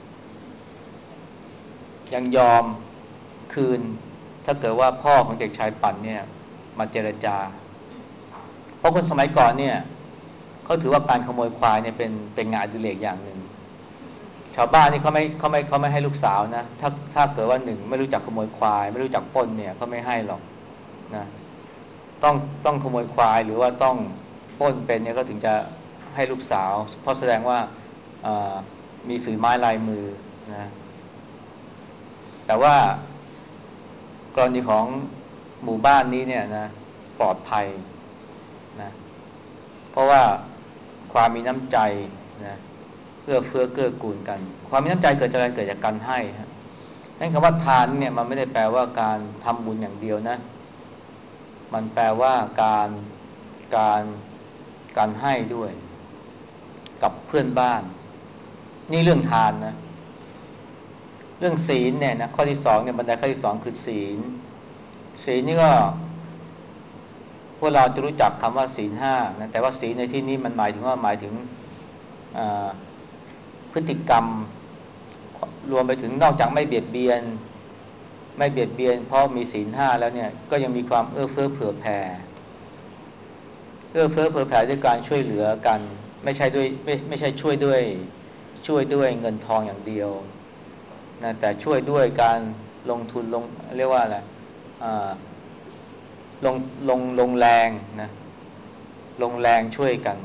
ยังยอมคืนถ้าเกิดว่าพ่อของเด็กชายปันเนี่ยมาเจรจาเพราะคนสมัยก่อนเนี่ยเขาถือว่าการขโมยควายเนี่ยเป็นเป็นงานอดิเรกอย่างหนึ่งชาวบ้านนี่เขาไม่เขาไม่เขาไม่ให้ลูกสาวนะถ้าถ้าเกิดว่าหนึ่งไม่รู้จักขโมยควายไม่รู้จักปล้นเนี่ยเขาไม่ให้หรอกนะต้องต้องขโมยควายหรือว่าต้องปล้นเป็นเนี่ยก็ถึงจะให้ลูกสาวเพราะแสดงว่ามีฝีไม้ลายมือนะแต่ว่ากรณีของหมู่บ้านนี้เนี่ยนะปลอดภัยนะเพราะว่าความมีน้ำใจนะเพื่อเฟื้อเกื้อกูลกันความมีน้ำใจเกิดจากอะไรเกิดจากการให้ฮะนั่นคำว่าทานเนี่ยมันไม่ได้แปลว่าการทำบุญอย่างเดียวนะมันแปลว่าการการการให้ด้วยกับเพื่อนบ้านนี่เรื่องทานนะเรื่องศีลเนี่ยนะข้อที่สองเนี่ยบันไดข้อที่สองคือศีลศีลนี่ก็พวกเราจะรู้จักคำว่าศีลห้านะแต่ว่าศีลในที่นี้มันหมายถึงว่าหมายถึงพฤติกรรมรวมไปถึงนอกจากไม่เบียดเบียนไม่เบียดเบียนเพราะมีศีลห้าแล้วเนี่ยก็ยังมีความเอื้อเฟื้อเผื่อแผ่เอื้อเฟื้อเผื่อแผ่ด้วยการช่วยเหลือกันไม่ใช่ด้วยไม่ไม่ใช่ช่วยด้วยช่วยด้วยเงินทองอย่างเดียวนะแต่ช่วยด้วยการลงทุนลงเรียกว่าอะไรลงลงลงแรงนะลงแรงช่วยกัน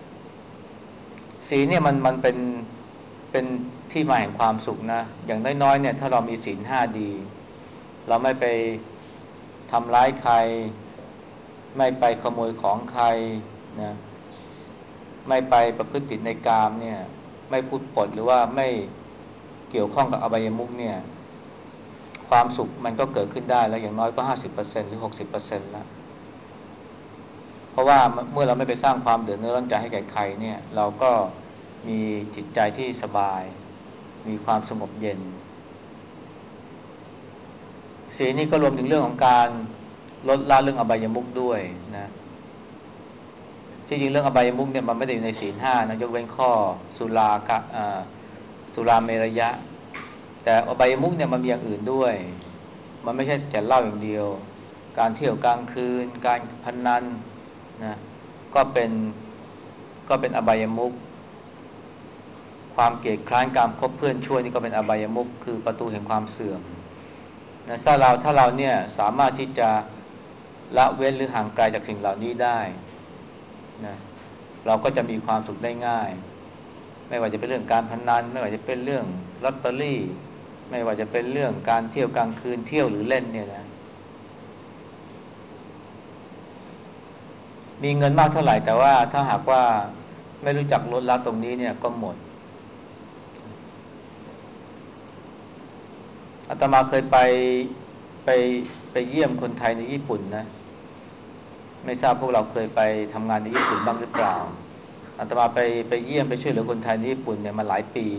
ศีลเนี่ยมันมันเป็นเป็นที่มาแห่งความสุขนะอย่างน้อยๆเนี่ยถ้าเรามีศีลห้าดีเราไม่ไปทำร้ายใครไม่ไปขโมยของใครนะไม่ไปประพฤติผิดในกามเนี่ยไม่พูดปดหรือว่าไม่เกี่ยวข้องกับอบายมุขเนี่ยความสุขมันก็เกิดขึ้นได้แล้วอย่างน้อยก็ห้าสิบเปอร์เซ็นต์หรือหกสิบเปอร์เซ็นต์แล้วเพราะว่าเมื่อเราไม่ไปสร้างความเดือดร้อนใจให้แก่ใครเนี่ยเราก็มีจิตใจที่สบายมีความสงบเย็นศีลนี้ก็รวมถึงเรื่องของการลดละเรื่องอบายมุขด้วยนะที่จริงเรื่องอบายมุขเนี่ยมันไม่ได้อยู่ในศีลห้านะยกเว้นข้อสุรากะสุราเมรยะแต่อบายมุขเนี่ยมันมีอย่างอื่นด้วยมันไม่ใช่แต่เหล้าอย่างเดียวการเที่ยวกลางคืนการพนันนะก็เป็นก็เป็นอบายมุขความเกลียดคร้านการคบเพื่อนชั่วนี่ก็เป็นอบายมุขคือประตูแห่งความเสื่อมนะถ้าเราถ้าเราเนี่ยสามารถที่จะละเว้นหรือห่างไกลจากสิ่งเหล่านี้ได้นะเราก็จะมีความสุขได้ง่ายไม่ว่าจะเป็นเรื่องการพนันไม่ว่าจะเป็นเรื่องลอตเตอรี่ไม่ว่าจะเป็นเรื่องการเที่ยวกลางคืนเที่ยวหรือเล่นเนี่ยนะมีเงินมากเท่าไหร่แต่ว่าถ้าหากว่าไม่รู้จักลดละตรงนี้เนี่ยก็หมดอาตมาเคยไปไปไปเยี่ยมคนไทยในญี่ปุ่นนะไม่ทราบพวกเราเคยไปทำงานในญี่ปุ่นบ้างหรือเปล่าอาตมาไปไปเยี่ยมไปช่วยเหลือคนไทยในญี่ปุ่นเนี่ยมาหลายปี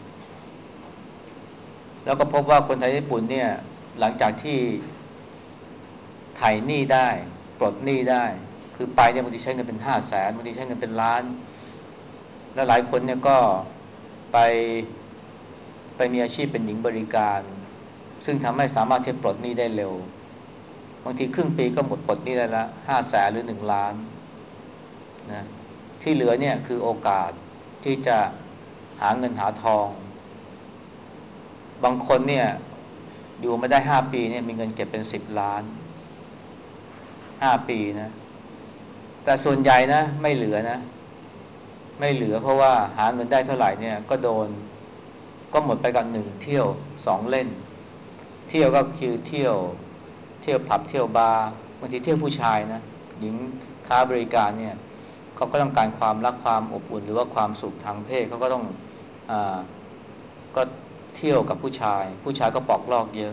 แล้วก็พบว่าคนไทยญี่ปุ่นเนี่ยหลังจากที่ไถ่หนี้ได้ปลดหนี้ได้คือไปเนี่ยบางทีใช้เงินเป็นห้าแสนบางทีใช้เงินเป็นล้านและหลายคนเนี่ยก็ไปไปมีอาชีพเป็นหญิงบริการซึ่งทำให้สามารถที่จะปลดหนี้ได้เร็วบางทีครึ่งปีก็หมดปลดหนี้ได้ละห้าแสนหรือหนึ่งล้านนะที่เหลือเนี่ยคือโอกาสที่จะหาเงินหาทองบางคนเนี่ยอยู่มาได้ห้าปีเนี่ยมีเงินเก็บเป็นสิบล้านห้าปีนะแต่ส่วนใหญ่นะไม่เหลือนะไม่เหลือเพราะว่าหาเงินได้เท่าไหร่เนี่ยก็โดนก็หมดไปกับหนึ่งเที่ยวสองเล่นเที่ยวก็คือเที่ยวเที่ยวผับเที่ยวบาร์บางทีเที่ยวผู้ชายนะหญิงค้าบริการเนี่ยเขาก็ต้องการความรักความอบอุ่นหรือว่าความสุขทางเพศเขาก็ต้องอ่าก็เที่ยวกับผู้ชายผู้ชายก็ปอกลอกเยอะ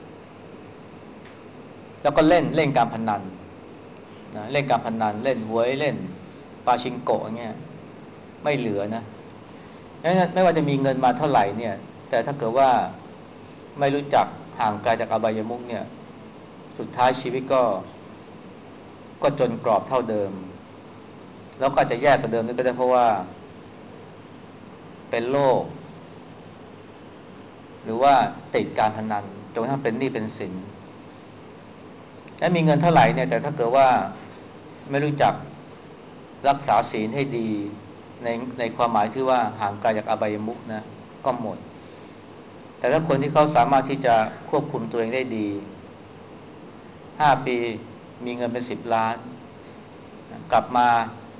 แล้วก็เล่นเล่นการพนันนะเล่นการพนันเล่นหวยเล่นปาชิงโกะเงี้ยไม่เหลือนะไม่ว่าจะมีเงินมาเท่าไหร่เนี่ยแต่ถ้าเกิดว่าไม่รู้จักห่างไกลจากอบายมุขเนี่ยสุดท้ายชีวิตก็ก็จนกรอบเท่าเดิมแล้วก็จะแย่กว่าเดิมนี่ก็ได้เพราะว่าเป็นโรคหรือว่าติดการพนันจนกระทั่งเป็นหนี้เป็นสินและมีเงินเท่าไหร่เนี่ยแต่ถ้าเกิดว่าไม่รู้จักรักษาศีลให้ดีในในความหมายที่ว่าห่างไกลจากอบายมุขนะก็หมดแต่ถ้าคนที่เขาสามารถที่จะควบคุมตัวเองได้ดีห้าปีมีเงินเป็นสิบล้านกลับมา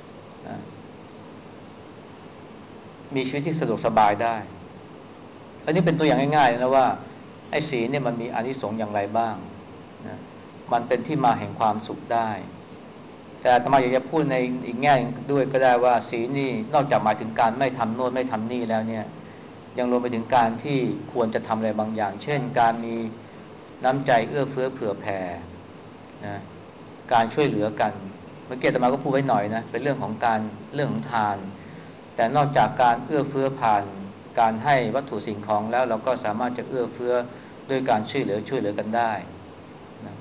มีชีวิตที่สะดวกสบายได้อันนี้เป็นตัวอย่างง่ายๆนะว่าไอ้ศีลเนี่ยมันมีอานิสงส์อย่างไรบ้างนะมันเป็นที่มาแห่งความสุขได้แต่อาตมาอยากจะพูดในอีกแง่ด้วยก็ได้ว่าศีลนี่นอกจากหมายถึงการไม่ทำโน่นไม่ทำนี่แล้วเนี่ยยังรวมไปถึงการที่ควรจะทำอะไรบางอย่างเช่นการมีน้ำใจเอื้อเฟื้อเผื่อแผ่นะการช่วยเหลือกันเมื่อกี้อาตมาก็พูดไว้หน่อยนะเป็นเรื่องของการเรื่องของทานแต่นอกจากการเอื้อเฟื้อผ่านการให้วัตถุสิ่งของแล้วเราก็สามารถจะเอื้อเฟื้อด้วยการช่วยเหลือช่วยเหลือกันได้นะ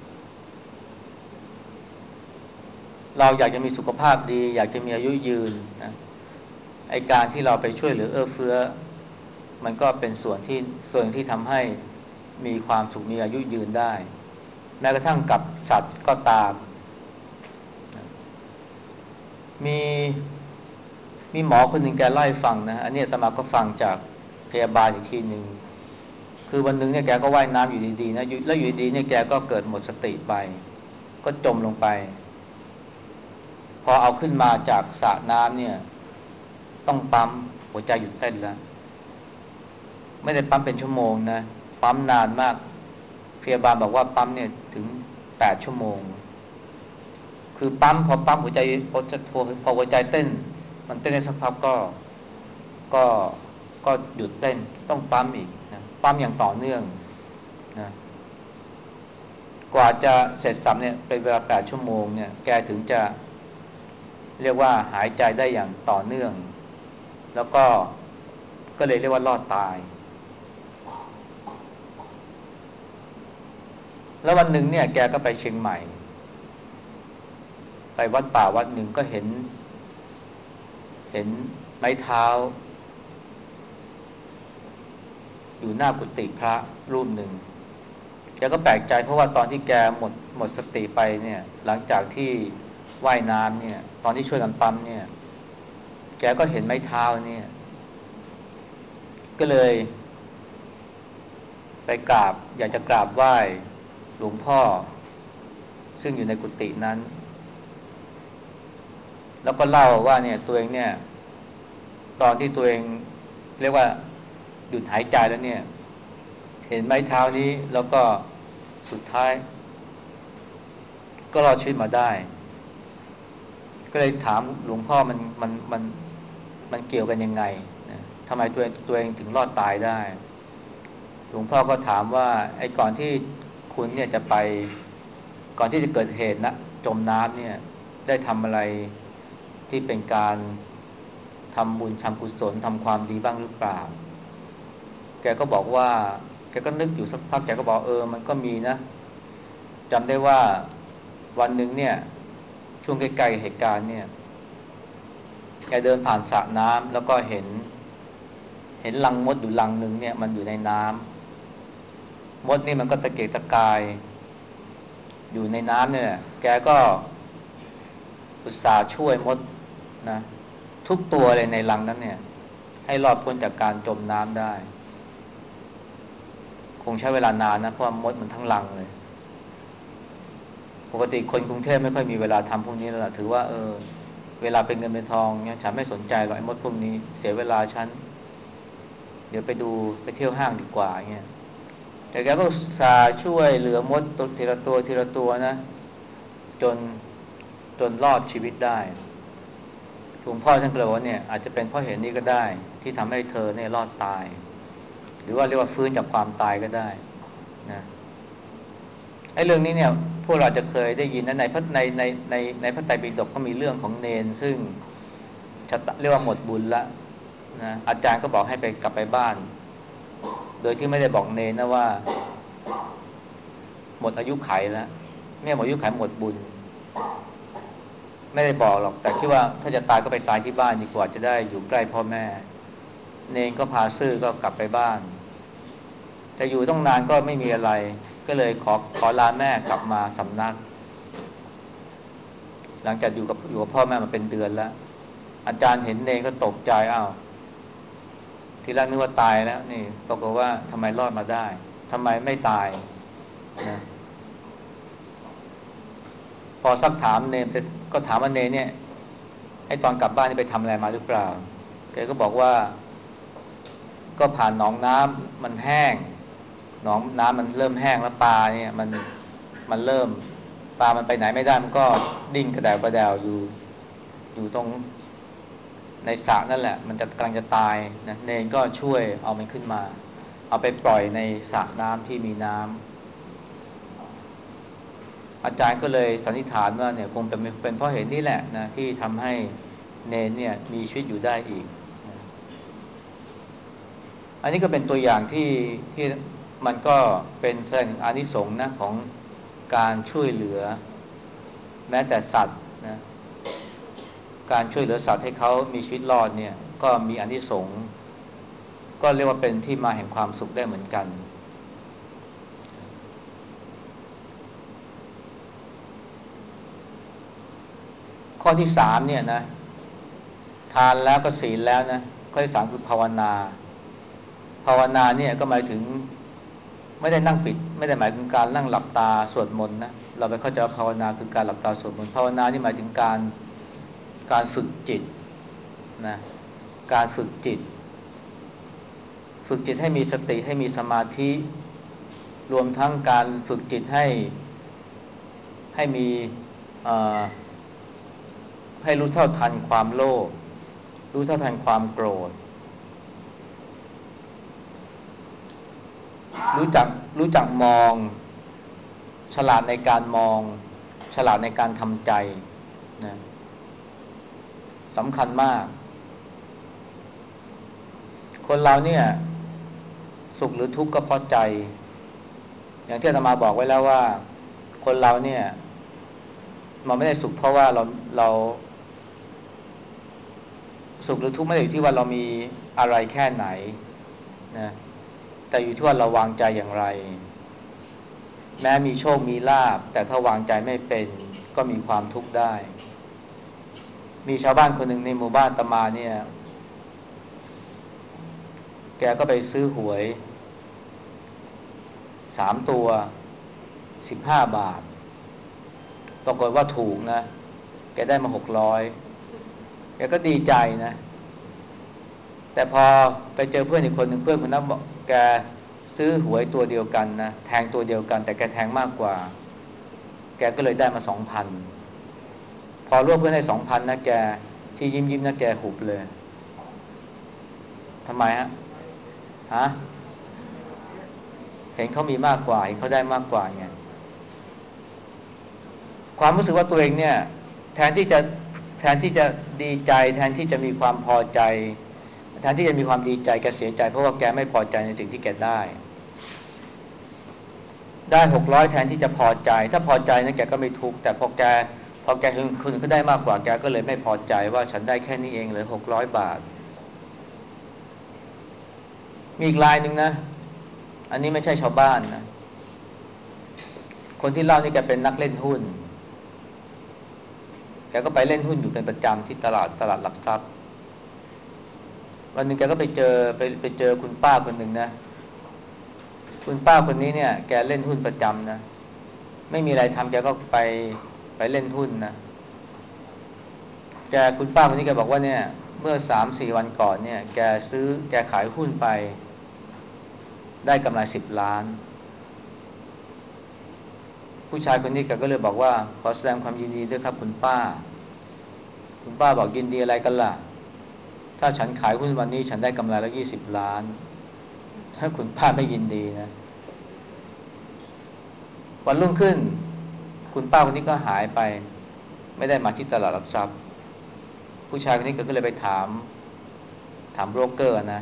เราอยากจะมีสุขภาพดีอยากจะมีอายุยืนนะไอการที่เราไปช่วยเหลือเอื้อเฟื้อมันก็เป็นส่วนที่ส่วนที่ทำให้มีความสุขมีอายุยืนได้แม้กระทั่งกับสัตว์ก็ตามนะมีมีหมอคนหนึ่งแกเล่าให้ฟังนะอันนี้อาตมาก็ฟังจากพยาบาลอีกทีหนึ่งคือวันหนึ่งเนี่ยแกก็ว่ายน้ำอยู่ดีๆนะแล้วอยู่ดีๆเนี่ยแกก็เกิดหมดสติไปก็จมลงไปพอเอาขึ้นมาจากสระน้ำเนี่ยต้องปั๊มหัวใจหยุดเต้นแล้วไม่ได้ปั๊มเป็นชั่วโมงนะปั๊มนานมากพยาบาลบอกว่าปั๊มเนี่ยถึงแปดชั่วโมงคือปั๊มพอปั๊มหัวใจพอจะพอพอหัวใจเต้นมันเต้นได้สักพักก็ก็ก็หยุดเต้นต้องปั๊มอีกนะปั๊มอย่างต่อเนื่องนะกว่าจะเสร็จสับเนี่ยเป็นเวลาแปดชั่วโมงเนี่ยแกถึงจะเรียกว่าหายใจได้อย่างต่อเนื่องแล้วก็ก็เลยเรียกว่ารอดตายแล้ววันหนึ่งเนี่ยแกก็ไปเชียงใหม่ไปวัดป่าวัดหนึ่งก็เห็นเห็นไม้เท้าอยู่หน้ากุฏิพระรูปหนึ่งแกก็แปลกใจเพราะว่าตอนที่แกหมดหมดสติไปเนี่ยหลังจากที่ว่ายน้ำเนี่ยตอนที่ช่วยกันปั๊มเนี่ยแกก็เห็นไม้เท้าเนี่ยก็เลยไปกราบอยากจะกราบไหว้หลวงพ่อซึ่งอยู่ในกุฏินั้นแล้วก็เล่าว่าเนี่ยตัวเองเนี่ยตอนที่ตัวเองเรียกว่าหยุดหายใจแล้วเนี่ยเห็นไม้เท้านี้แล้วก็สุดท้ายก็รอดชีวิตมาได้ก็เลยถามหลวงพ่อมันมันมันมันเกี่ยวกันยังไงนะทำไมตัวเองตัวเองถึงรอดตายได้หลวงพ่อก็ถามว่าไอ้ก่อนที่คุณเนี่ยจะไปก่อนที่จะเกิดเหตุนะจมน้ำเนี่ยได้ทำอะไรที่เป็นการทำบุญทำกุศลทำความดีบ้างหรือเปล่าแกก็บอกว่าแกก็นึกอยู่สักพักแกก็บอกเออมันก็มีนะจำได้ว่าวันหนึ่งเนี่ยช่วงใกล้ๆเหตุการณ์เนี่ยแกเดินผ่านสระน้ำแล้วก็เห็นเห็นรังมดอยู่รังหนึ่งเนี่ยมันอยู่ในน้ำมดนี่มันก็ตะเกียกตะกายอยู่ในน้ำเนี่ยแกก็อุตส่าห์ช่วยมดนะทุกตัวเลยในรังนั้นเนี่ยให้รอดพ้นจากการจมน้ำได้คงใช้เวลานานนะเพราะมดมันทั้งรังเลยปกติคนกรุงเทพไม่ค่อยมีเวลาทำพวกนี้แล้วล่ะถือว่าเออเวลาเป็นเงินเป็นทองเนี่ยฉันไม่สนใจหรอกไอ้มดพวกนี้เสียเวลาฉันเดี๋ยวไปดูไปเที่ยวห้างดีกว่าเงี้ยแต่แกก็สาช่วยเหลือมดตัวทีละตัวทีละตัวนะจนจนรอดชีวิตได้หลวงพ่อท่านก็เลยว่าเนี่ยอาจจะเป็นเพราะเหตุนี้ก็ได้ที่ทำให้เธอเนี่ยรอดตายหรือว่าเรียกว่าฟื้นจากความตายก็ได้นะไอ้เรื่องนี้เนี่ยพวกเราจะเคยได้ยินนะในพระในในในในพระไตรปิฎกก็มีเรื่องของเนนซึ่งชะตาเรียกว่าหมดบุญละนะอาจารย์ก็บอกให้ไปกลับไปบ้านโดยที่ไม่ได้บอกเนนนะว่าหมดอายุไขแล้วไม่หมดอายุไขหมดบุญไม่ได้บอกหรอกแต่คิดว่าถ้าจะตายก็ไปตายที่บ้านดีกว่าจะได้อยู่ใกล้พ่อแม่เนนก็พาซื่อก็กลับไปบ้านแต่อยู่ต้องนานก็ไม่มีอะไรก็เลยขอขอลาแม่กลับมาสำนักหลังจากอยู่กับอยู่กับพ่อแม่มาเป็นเดือนแล้วอาจารย์เห็นเนนก็ตกใจอ้าวทีแรกนึกว่าตายแล้วนี่ปรากฏว่าทำไมรอดมาได้ทำไมไม่ตายนะพอซักถามเนนก็ถามว่าเนนเนี่ยไอ้ตอนกลับบ้านนี่ไปทำอะไรมาหรือเปล่าแกก็บอกว่าก็ผ่านหนองน้ำมันแห้งหนองน้ำมันเริ่มแห้งแล้วปลาเนี่ยมันมันเริ่มปลามันไปไหนไม่ได้มันก็ดิ้นกระเดวกระเดวอยู่อยู่ตรงในสระนั่นแหละมันจะกำลังจะตายนะเนนก็ช่วยเอามันขึ้นมาเอาไปปล่อยในสระน้ำที่มีน้ำอาจารย์ก็เลยสันนิษฐานว่าเนี่ยคงเป็นเป็นเพราะเหตุนี้แหละนะที่ทำให้เนนเนี่ยมีชีวิตอยู่ได้อีกนะอันนี้ก็เป็นตัวอย่างที่ที่มันก็เป็นแสดงถึงอานิสงส์นะของการช่วยเหลือแม้แต่สัตว์นะการช่วยเหลือสัตว์ให้เขามีชีวิตรอดเนี่ยก็มีอานิสงส์ก็เรียกว่าเป็นที่มาแห่งความสุขได้เหมือนกันข้อที่สามเนี่ยนะทานแล้วก็ศีลแล้วนะข้อที่สามคือภาวนาภาวนาเนี่ยก็หมายถึงไม่ได้นั่งปิดไม่ได้หมายถึงการนั่งหลับตาสวดมนต์นะเราไปเข้าใจว่าภาวนาคือการหลับตาสวดมนต์ภาวนานี่หมายถึงการการฝึกจิตนะการฝึกจิตฝึกจิตให้มีสติให้มีสมาธิรวมทั้งการฝึกจิตให้ให้มีให้รู้เท่าทันความโลภรู้เท่าทันความโกรธรู้จักรู้จักมองฉลาดในการมองฉลาดในการทำใจนะสำคัญมากคนเราเนี่ยสุขหรือทุกข์ก็เพราะใจอย่างที่อาตมาบอกไว้แล้วว่าคนเราเนี่ยมันไม่ได้สุขเพราะว่าเราเราสุขหรือทุกข์ไม่ได้อยู่ที่ว่าเรามีอะไรแค่ไหนนะแต่อยู่ที่ว่าเราวางใจอย่างไรแม้มีโชคมีลาภแต่ถ้าวางใจไม่เป็นก็มีความทุกข์ได้มีชาวบ้านคนหนึ่งในหมู่บ้านอาตมาเนี่ยแกก็ไปซื้อหวยสามตัวสิบห้าบาทปรากฏว่าถูกนะแกได้มาหกร้อยแกก็ดีใจนะแต่พอไปเจอเพื่อนอีกคนหนึ่งเพื่อนคนนั้นบอกแกซื้อหวยตัวเดียวกันนะแทงตัวเดียวกันแต่แกแทงมากกว่าแกก็เลยได้มาสองพันพอรวบเพื่อนได้สองพันนะแกที่ยิ้มยิ้มนะแกหุบเลยทำไมฮะฮะเห็นเขามีมากกว่าเห็นเขาได้มากกว่าไงความรู้สึกว่าตัวเองเนี่ยแทนที่จะแทนที่จะดีใจแทนที่จะมีความพอใจแทนที่จะมีความดีใจแกเสียใจเพราะว่าแกไม่พอใจในสิ่งที่แกได้ได้หกร้อยแทนที่จะพอใจถ้าพอใจนะแกก็ไม่ทุกข์แต่พอแกพอแกเห็นคนอื่นเขาได้มากกว่าแกก็เลยไม่พอใจว่าฉันได้แค่นี้เองเลยหกร้อยบาทมีอีกรายหนึ่งนะอันนี้ไม่ใช่ชาวบ้านนะคนที่เล่านี่แกเป็นนักเล่นหุ้นแกก็ไปเล่นหุ้นอยู่เป็นประจำที่ตลาดตลาดหลักทรัพย์วันหนึ่งแกก็ไปเจอไปไปเจอคุณป้าคนหนึ่งนะคุณป้าคนนี้เนี่ยแกเล่นหุ้นประจำนะไม่มีอะไรทำแกก็ไปไปเล่นหุ้นนะแกคุณป้าคนนี้แกบอกว่าเนี่ยเมื่อสามสี่วันก่อนเนี่ยแกซื้อแกขายหุ้นไปได้กำไรสิบล้านผู้ชายคนนี้แกก็เลยบอกว่าขอแสดงความยินดีด้วยครับคุณป้าคุณป้าบอกยินดีอะไรกันล่ะถ้าฉันขายหุ้นวันนี้ฉันได้กำไรแล้วยี่สิบล้านถ้าคุณป้าไม่ยินดีนะวันรุ่งขึ้นคุณป้าคนนี้ก็หายไปไม่ได้มาที่ตลาดหลักทรัพย์ผู้ชายคนนี้ก็เลยไปถามถามโบรกเกอร์นะ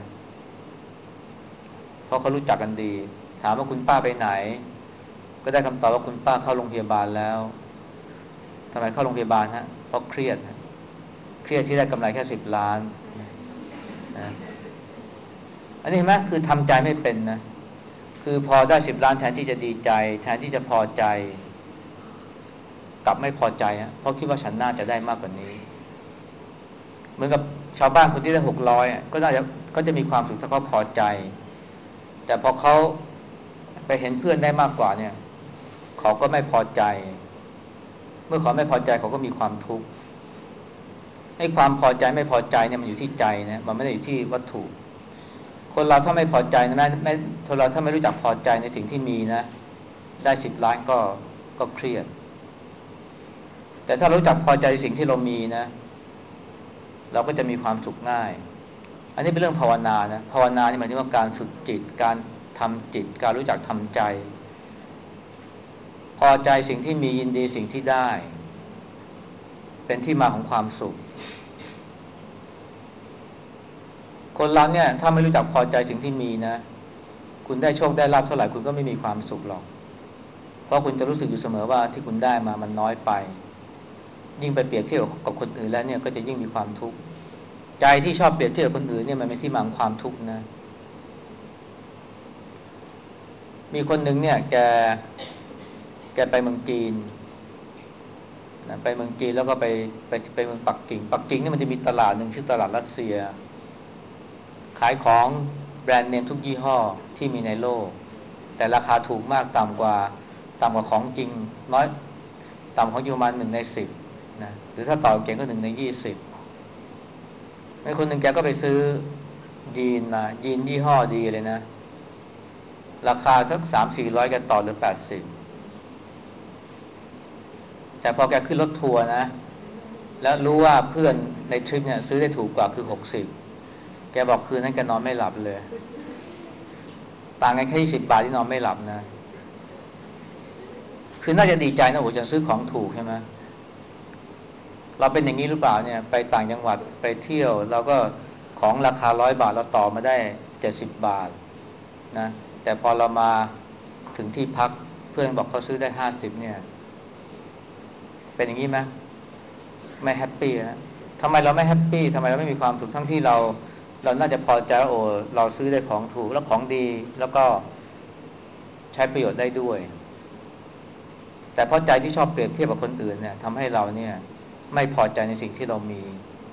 เพราะเขารู้จักกันดีถามว่าคุณป้าไปไหนก็ได้คำตอบว่าคุณป้าเข้าโรงพยาบาลแล้วทำไมเข้าโรงพยาบาลฮะเพราะเครียดเครียดที่ได้กำไรแค่สิบล้านนะอันนี้เห็นไหมคือทำใจไม่เป็นนะคือพอได้สิบล้านแทนที่จะดีใจแทนที่จะพอใจกลับไม่พอใจฮะเพราะคิดว่าฉันน่าจะได้มากกว่านี้เหมือนกับชาวบ้านคนที่ได้หกร้อยก็น่าจะก็จะมีความสุขถ้าเขาพอใจแต่พอเขาไปเห็นเพื่อนได้มากกว่าเนี่ยเขาก็ไม่พอใจเมื่อเขาไม่พอใจเขาก็มีความทุกข์ให้ความพอใจไม่พอใจเนี่ยมันอยู่ที่ใจนะมันไม่ได้อยู่ที่วัตถุคนเราถ้าไม่พอใจนะแม้แม้คนเราถ้าไม่รู้จักพอใจในสิ่งที่มีนะได้สิบล้านก็ก็เครียดแต่ถ้ารู้จักพอใจในสิ่งที่เรามีนะเราก็จะมีความสุขง่ายอันนี้เป็นเรื่องภาวนานะภาวนานี่หมายถึงว่าการฝึกจิตการทำจิตการรู้จักทำใจพอใจสิ่งที่มียินดีสิ่งที่ได้เป็นที่มาของความสุขคนเราเนี่ยถ้าไม่รู้จักพอใจสิ่งที่มีนะคุณได้โชคได้ลาภเท่าไหร่คุณก็ไม่มีความสุขหรอกเพราะคุณจะรู้สึกอยู่เสมอว่าที่คุณได้มามันน้อยไปยิ่งไปเปรียบเทียบกับคนอื่นแล้วเนี่ยก็จะยิ่งมีความทุกข์ใจที่ชอบเปรียบเทียบกับคนอื่นเนี่ยมันเป็นที่มาของความทุกข์นะมีคนหนึ่งเนี่ยแกแกไปเมืองจีนนะไปเมืองจีนแล้วก็ไปไปไปเมืองปักกิ่งปักกิ่งนี่มันจะมีตลาดหนึ่งชื่อตลาดรัสเซียขายของแบรนด์เนมทุกยี่ห้อที่มีในโลกแต่ราคาถูกมากต่ำกว่าต่ำกว่าของจริงน้อยต่ำของอยู่ประมาณหนึ่งในสิบนะหรือถ้าต่อเก่งก็หนึ่งในยี่สิบไอ้คนหนึ่งแกก็ไปซื้อยีนมายีนยี่ห้อดีเลยนะราคาสักสามสี่ร้อยแกต่อหรือแปดสิบแต่พอแกขึ้นรถทัวร์นะแล้วรู้ว่าเพื่อนในทริปเนี่ยซื้อได้ถูกกว่าคือหกสิบแกบอกคืนนั้นแกนอนไม่หลับเลยต่างกันแค่ยี่สิบบาทที่นอนไม่หลับนะคือน่าจะดีใจนะโอ้จะซื้อของถูกใช่ไหมเราเป็นอย่างนี้หรือเปล่าเนี่ยไปต่างจังหวัดไปเที่ยวเราก็ของราคาร้อยบาทเราต่อมาได้เจ็ดสิบบาทนะแต่พอเรามาถึงที่พักเพื่อนบอกเขาซื้อได้ห้าสิบเนี่ยเป็นอย่างนี้ไหมไม่แฮปปี้นะทำไมเราไม่แฮปปี้ทำไมเราไม่มีความสุขทั้งที่เราเราน่าจะพอใจว่าโอ้เราซื้อได้ของถูกแล้วของดีแล้วก็ใช้ประโยชน์ได้ด้วยแต่เพราะใจที่ชอบเปรียบเทียบกับคนอื่นเนี่ยทำให้เราเนี่ยไม่พอใจในสิ่งที่เรามี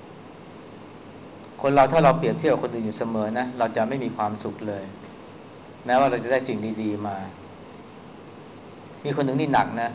คนเราถ้าเราเปรียบเทียบกับคนอื่นอยู่เสมอนะเราจะไม่มีความสุขเลยแม้ว่าเราจะได้สิ่งดีๆมามีคนหนึ่งนี่หนักนะ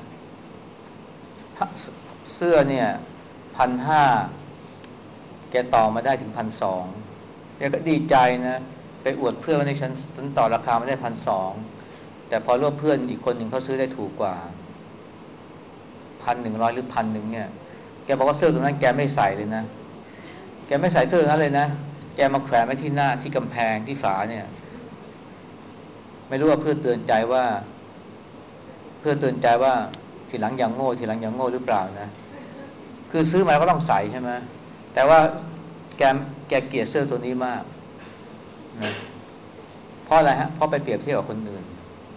เสื้อเนี่ยพันห้าแกต่อมาได้ถึงพันสองแกก็ดีใจนะไปอวดเพื่อนว่าในฉันฉันต่อราคามาได้พันสองแต่พอรู้ว่าเพื่อนอีกคนหนึ่งเขาซื้อได้ถูกกว่าพันหนึ่งร้อยหรือพันหนึ่งเนี่ยแกบอกว่าเสื้อตัวนั้นแกไม่ใส่เลยนะแกไม่ใส่เสื้อตัวนั้นเลยนะแกมาแขวนไว้ที่หน้าที่กำแพงที่ฝาเนี่ยไม่รู้ว่าเพื่อเตือนใจว่าเพื่อเตือนใจว่าทีหลังอย่างโง่ทีหลังอย่างโง่หรือเปล่านะคือซื้อมาก็ต้องใส่ใช่ไหมแต่ว่าแกแกเกลียดเสื้อตัวนี้มากนะเพราะอะไรฮะเพราะไปเปรียบเทียบกับคนอื่น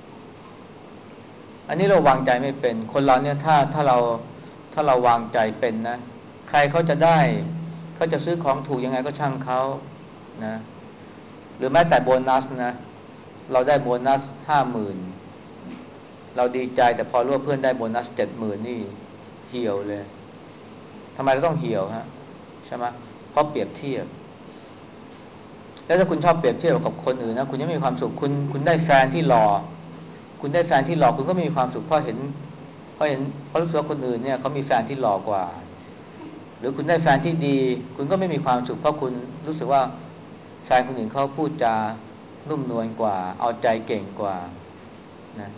อันนี้เราวางใจไม่เป็นคนเราเนี่ยถ้าถ้าเราถ้าเราวางใจเป็นนะใครเขาจะได้เขาจะซื้อของถูกยังไงก็ช่างเขานะหรือแม้แต่โบนัสนะเราได้โบนัสห้าหมื่นเราดีใจแต่พอรู้ว่าเพื่อนได้โบนัสเจ็ดหมื่นนี่เหี่ยวเลยทำไมเราต้องเหี่ยวฮะใช่ไหมเพราะเปรียบเทียบแล้วถ้าคุณชอบเปรียบเทียบกับคนอื่นนะคุณจะไม่มีความสุขคุณคุณได้แฟนที่หล่อคุณได้แฟนที่หล่อคุณก็ไม่มีความสุขเพราะเห็นเพราะเห็นเพราะรู้สึกว่าคนอื่นเนี่ยเขามีแฟนที่หล่อกว่าหรือคุณได้แฟนที่ดีคุณก็ไม่มีความสุขเพราะคุณรู้สึกว่าแฟนคนอื่นเขาพูดจานุ่มนวลกว่าเอาใจเก่งกว่านะ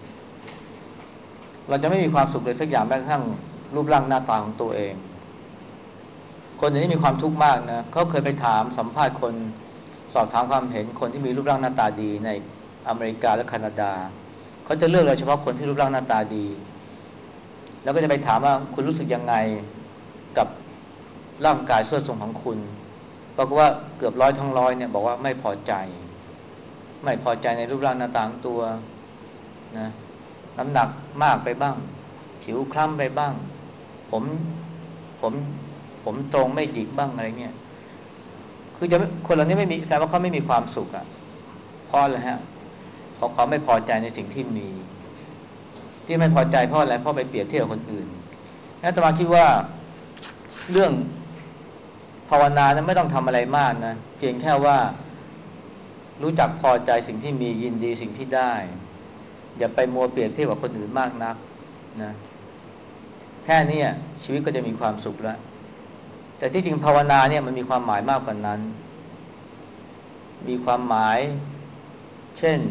เราจะไม่มีความสุขเลยสักอย่างแม้กระทั่งรูปร่างหน้าตาของตัวเองคนอย่างนี้มีความทุกข์มากนะเขาเคยไปถามสัมภาษณ์คนสอบถามความเห็นคนที่มีรูปร่างหน้าตาดีในอเมริกาและแคนาดาเขาจะเลือกโดยเฉพาะคนที่รูปร่างหน้าตาดีแล้วก็จะไปถามว่าคุณรู้สึกยังไงกับร่างกายส่วนทรงของคุณปรากฏว่าเกือบร้อยทั้งร้อยเนี่ยบอกว่าไม่พอใจไม่พอใจในรูปร่างหน้าตาของตัวนะน้ำหนักมากไปบ้างผิวคล้ำไปบ้างผมผมผมตรงไม่หยิกบ้างอะไรเงี้ยคือจะคนเหล่านี้ไม่มีแสดงว่าเขาไม่มีความสุขอ่ะเพราะอะไรฮะเพราะเขาไม่พอใจในสิ่งที่มีที่ไม่พอใจเพราะอะไรเพราะไปเปรียบเทียบกับคนอื่นอาตมาคิดว่าเรื่องภาวนานั้นไม่ต้องทำอะไรมากนะเพียงแค่ว่ารู้จักพอใจสิ่งที่มียินดีสิ่งที่ได้อย่าไปมัวเปรียบเทียบกับคนอื่นมากนักนะแค่นี้ชีวิตก็จะมีความสุขแล้วแต่ที่จริงภาวนาเนี่ยมันมีความหมายมากกว่านั้นมีความหมายเช่น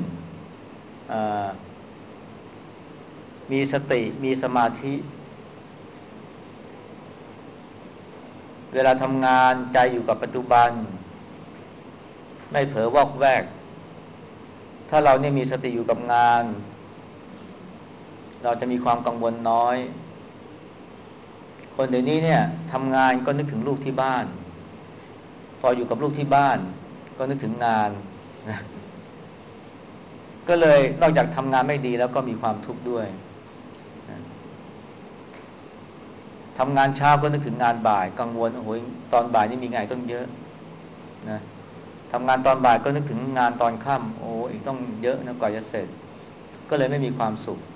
มีสติมีสมาธิเวลาทำงานใจอยู่กับปัจจุบันไม่เผลอวอกแวกถ้าเราเนี่ยมีสติอยู่กับงานเราจะมีความกังวลน้อยคนเดี๋ยวนี้เนี่ยทำงานก็นึกถึงลูกที่บ้านพออยู่กับลูกที่บ้านก็นึกถึงงานนะก็เลยนอกจากทำงานไม่ดีแล้วก็มีความทุกข์ด้วยนะทำงานเช้าก็นึกถึงงานบ่ายกังวลโอ้โหตอนบ่ายนี่มีงานต้องเยอะนะทำงานตอนบ่ายก็นึกถึงงานตอนค่ำโอ้อีกต้องเยอะนะกว่าจะเสร็จก็เลยไม่มีความสุข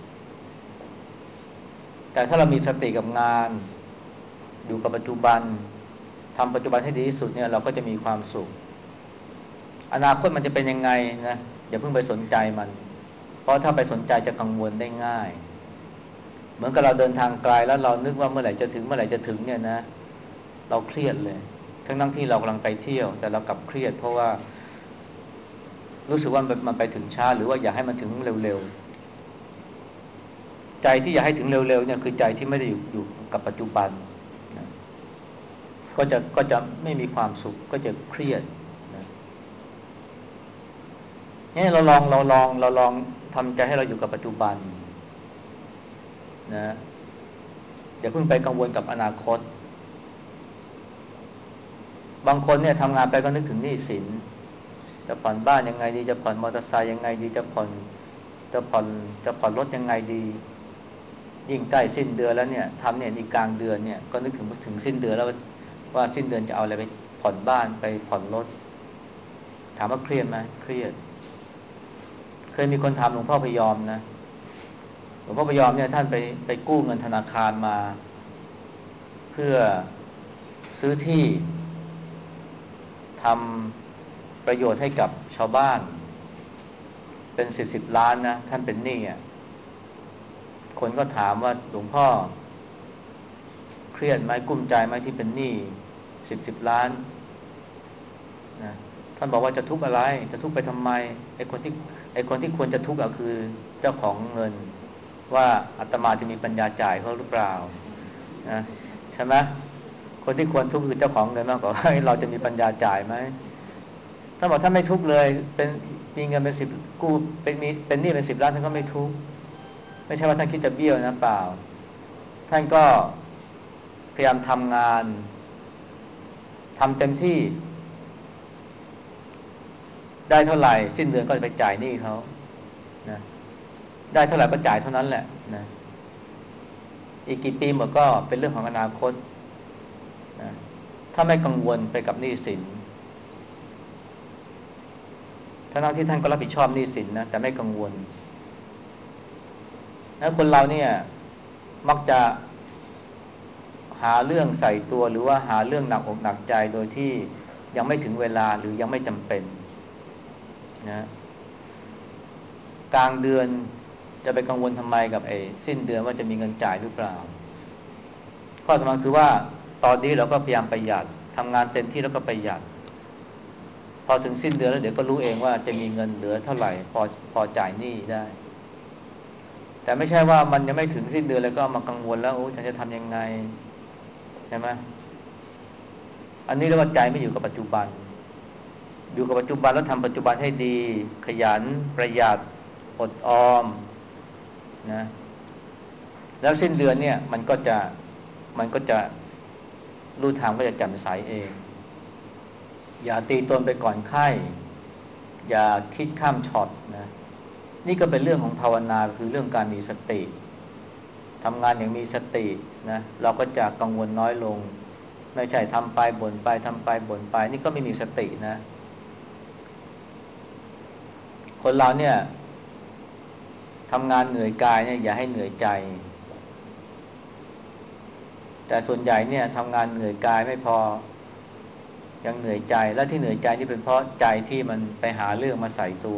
แต่ถ้าเรามีสติกับงานอยู่กับปัจจุบันทำปัจจุบันให้ดีที่สุดเนี่ยเราก็จะมีความสุขอนาคตมันจะเป็นยังไงนะอย่าเพิ่งไปสนใจมันเพราะถ้าไปสนใจจะกังวลได้ง่ายเหมือนกับเราเดินทางไกลแล้วเรานึกว่าเมื่อไหร่จะถึงเมื่อไหร่จะถึงเนี่ยนะเราเครียดเลยทั้งทั้งที่เรากำลังไปเที่ยวแต่เรากลับเครียดเพราะว่ารู้สึกว่ามันไปถึงช้าหรือว่าอยากให้มันถึงเร็วๆใจที่อยากให้ถึงเร็วๆเนี่ยคือใจที่ไม่ได้อยู่อยู่กับปัจจุบันนะก็จะก็จะไม่มีความสุขก็จะเครียดนะนี่เราลองเราลองเราลองทำใจให้เราอยู่กับปัจจุบันนะอย่าเพิ่งไปกังวลกับอนาคตบางคนเนี่ยทำงานไปก็นึกถึงหนี้สินจะผ่อนบ้านยังไงดีจะผ่อนมอเตอร์ไซค์ยังไงดีจะผ่อนจะผ่อนจะผ่อนรถยังไงดียิ่งใกล้สิ้นเดือนแล้วเนี่ยทำเนี่ยนี่กลางเดือนเนี่ยก็นึกถึงถึงสิ้นเดือนแล้วว่าสิ้นเดือนจะเอาอะไรไปผ่อนบ้านไปผ่อนรถถามว่าเครียดไหมเครียดเคยมีคนถามหลวงพ่อพยอมนะหลวงพ่อพยอมเนี่ยท่านไปไปกู้เงินธนาคารมาเพื่อซื้อที่ทำประโยชน์ให้กับชาวบ้านเป็นสิบสิบล้านนะท่านเป็นหนี้อ่ะคนก็ถามว่าหลวงพ่อเครียดไหมกุ้มใจไหมที่เป็นหนี้สิบสิบล้านนะท่านบอกว่าจะทุกข์อะไรจะทุกข์ไปทำไมไอ้คนที่ไอ้คนที่ควรจะทุกข์ก็คือเจ้าของเงินว่าอาตมาจะมีปัญญาจ่ายเขาหรือเปล่านะใช่ไหมคนที่ควรทุกข์คือเจ้าของเงินมากกว่าเราจะมีปัญญาจ่ายไหมท่านบอกท่านไม่ทุกข์เลยเป็นมีเงินเป็นสิบกู้เป็นมีเป็นหนี้เป็นสิบล้านท่านก็ไม่ทุกข์ไม่ใช่ว่าท่านคิดจะเบี้ยวนะเปล่าท่านก็พยายามทำงานทำเต็มที่ได้เท่าไหร่สิ้นเดือนก็จะไปจ่ายหนี้เขานะได้เท่าไหร่ก็จ่ายเท่านั้นแหละนะอีกกี่ปีหมดก็เป็นเรื่องของอนาคตนะถ้าไม่กังวลไปกับหนี้สินทั้งที่ท่านก็รับผิดชอบหนี้สินนะแต่ไม่กังวลแล้วคนเราเนี่ยมักจะหาเรื่องใส่ตัวหรือว่าหาเรื่องหนักอกหนักใจโดยที่ยังไม่ถึงเวลาหรือยังไม่จำเป็นนะกลางเดือนจะไปกังวลทำไมกับไอ้สิ้นเดือนว่าจะมีเงินจ่ายหรือเปล่าข้อสำคัญคือว่าตอนนี้เราก็พยายามประหยัดทำงานเต็มที่แล้วก็ประหยัดพอถึงสิ้นเดือนแล้วเดี๋ยวก็รู้เองว่าจะมีเงินเหลือเท่าไหร่พอพอจ่ายหนี้ได้แต่ไม่ใช่ว่ามันยังไม่ถึงสิ้นเดือนแล้วก็มากังวลแล้วโอ้ฉันจะทำยังไงใช่ไหมอันนี้เรียกว่าใจไม่อยู่กับปัจจุบันอยู่กับปัจจุบันแล้วทำปัจจุบันให้ดีขยันประหยัดอดออมนะแล้วสิ้นเดือนเนี่ยมันก็จะมันก็จะรูทางก็จะแจ่มใสเองอย่าตีตนไปก่อนไข้อย่าคิดข้ามช็อตนะนี่ก็เป็นเรื่องของภาวนาคือเรื่องการมีสติทำงานอย่างมีสตินะเราก็จะกังวลน้อยลงไม่ใช่ทำไปบ่นไปทำไปบ่นไปนี่ก็ไม่มีสตินะคนเราเนี่ยทำงานเหนื่อยกายเนี่ยอย่าให้เหนื่อยใจแต่ส่วนใหญ่เนี่ยทำงานเหนื่อยกายไม่พอยังเหนื่อยใจและที่เหนื่อยใจนี่เป็นเพราะใจที่มันไปหาเรื่องมาใส่ตัว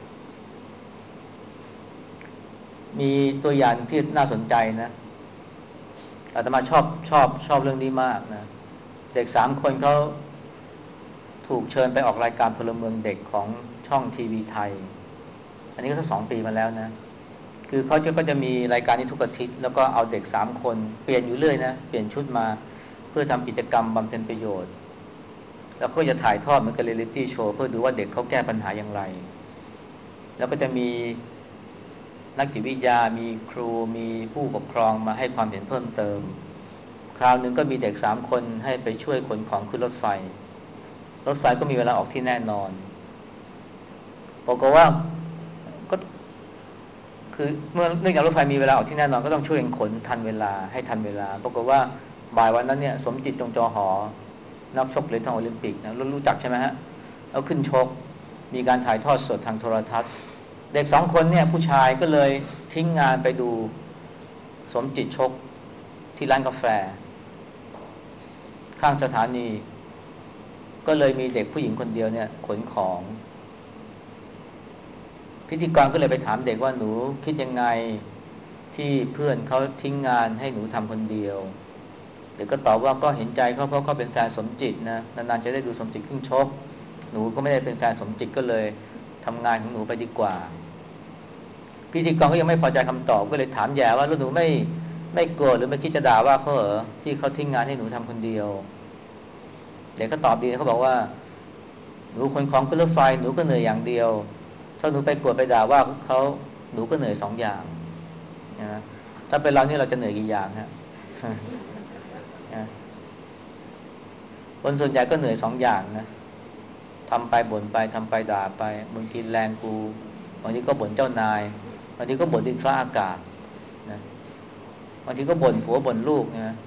มีตัวอย่างที่น่าสนใจนะอาตมาชอบชอบชอบเรื่องนี้มากนะเด็กสามคนเขาถูกเชิญไปออกรายการพลเมืองเด็กของช่องทีวีไทยอันนี้ก็สักสองปีมาแล้วนะคือเขาจะก็จะมีรายการนี้ทุกอาทิตย์แล้วก็เอาเด็กสามคนเปลี่ยนอยู่เรื่อยนะเปลี่ยนชุดมาเพื่อทำกิจกรรมบำเพ็ญประโยชน์แล้วก็จะถ่ายทอดเหมือนกับเรียลลิตี้โชว์เพื่อดูว่าเด็กเขาแก้ปัญหาอย่างไรแล้วก็จะมีนักจิตวิทยามีครูมีผู้ปกครองมาให้ความเห็นเพิ่มเติมคราวหนึ่งก็มีเด็กสามคนให้ไปช่วยขนของขึ้นรถไฟรถไฟก็มีเวลาออกที่แน่นอนบอกว่าก็คือเมื่อเนื่องจากรถไฟมีเวลาออกที่แน่นอนก็ต้องช่วยขนทันเวลาให้ทันเวลาปรากฏว่าบ่ายวันนั้นเนี่ยสมจิตจงจอหอนักชกเหรียญทองโอลิมปิกนะรู้จักใช่ไหมฮะเอาขึ้นชกมีการถ่ายทอดสดทางโทรทัศน์เด็กสองคนเนี่ยผู้ชายก็เลยทิ้งงานไปดูสมจิตชกที่ร้านกาแฟข้างสถานีก็เลยมีเด็กผู้หญิงคนเดียวเนี่ยขนของพิธีกรก็เลยไปถามเด็กว่าหนูคิดยังไงที่เพื่อนเขาทิ้งงานให้หนูทำคนเดียวเด็กก็ตอบว่าก็เห็นใจเขาเพราะเขาเป็นแฟนสมจิตนะนานๆจะได้ดูสมจิตขึ้นชกหนูก็ไม่ได้เป็นแฟนสมจิตก็เลยทำงานของหนูไปดีกว่าพิธีกรก็ยังไม่พอใจคำตอบก็เลยถามแย่ว่าแล้วหนูไม่ไม่โกรธหรือไม่คิดจะด่าว่าเขาเหรอที่เขาทิ้งงานให้หนูทำคนเดียวเด็กก็ตอบดีเขาบอกว่าหนูขนของขึ้นรถไฟหนูก็เหนื่อยอย่างเดียวถ้าหนูไปโกรธไปด่าว่าเขาหนูก็เหนื่อยสองอย่างนะถ้าเป็นเรานี่เราจะเหนื่อยกี่อย่างฮะคนส่วนใหญ่ก็เหนื่อยสองอย่างนะทำไปบ่นไปทำไปด่าไปมึงกินแรงกูบางทีก็บ่นเจ้านายบางทีก็บ่นดินฟ้าอากาศนะบางทีก็บ่นผัวบ่นลูกนะ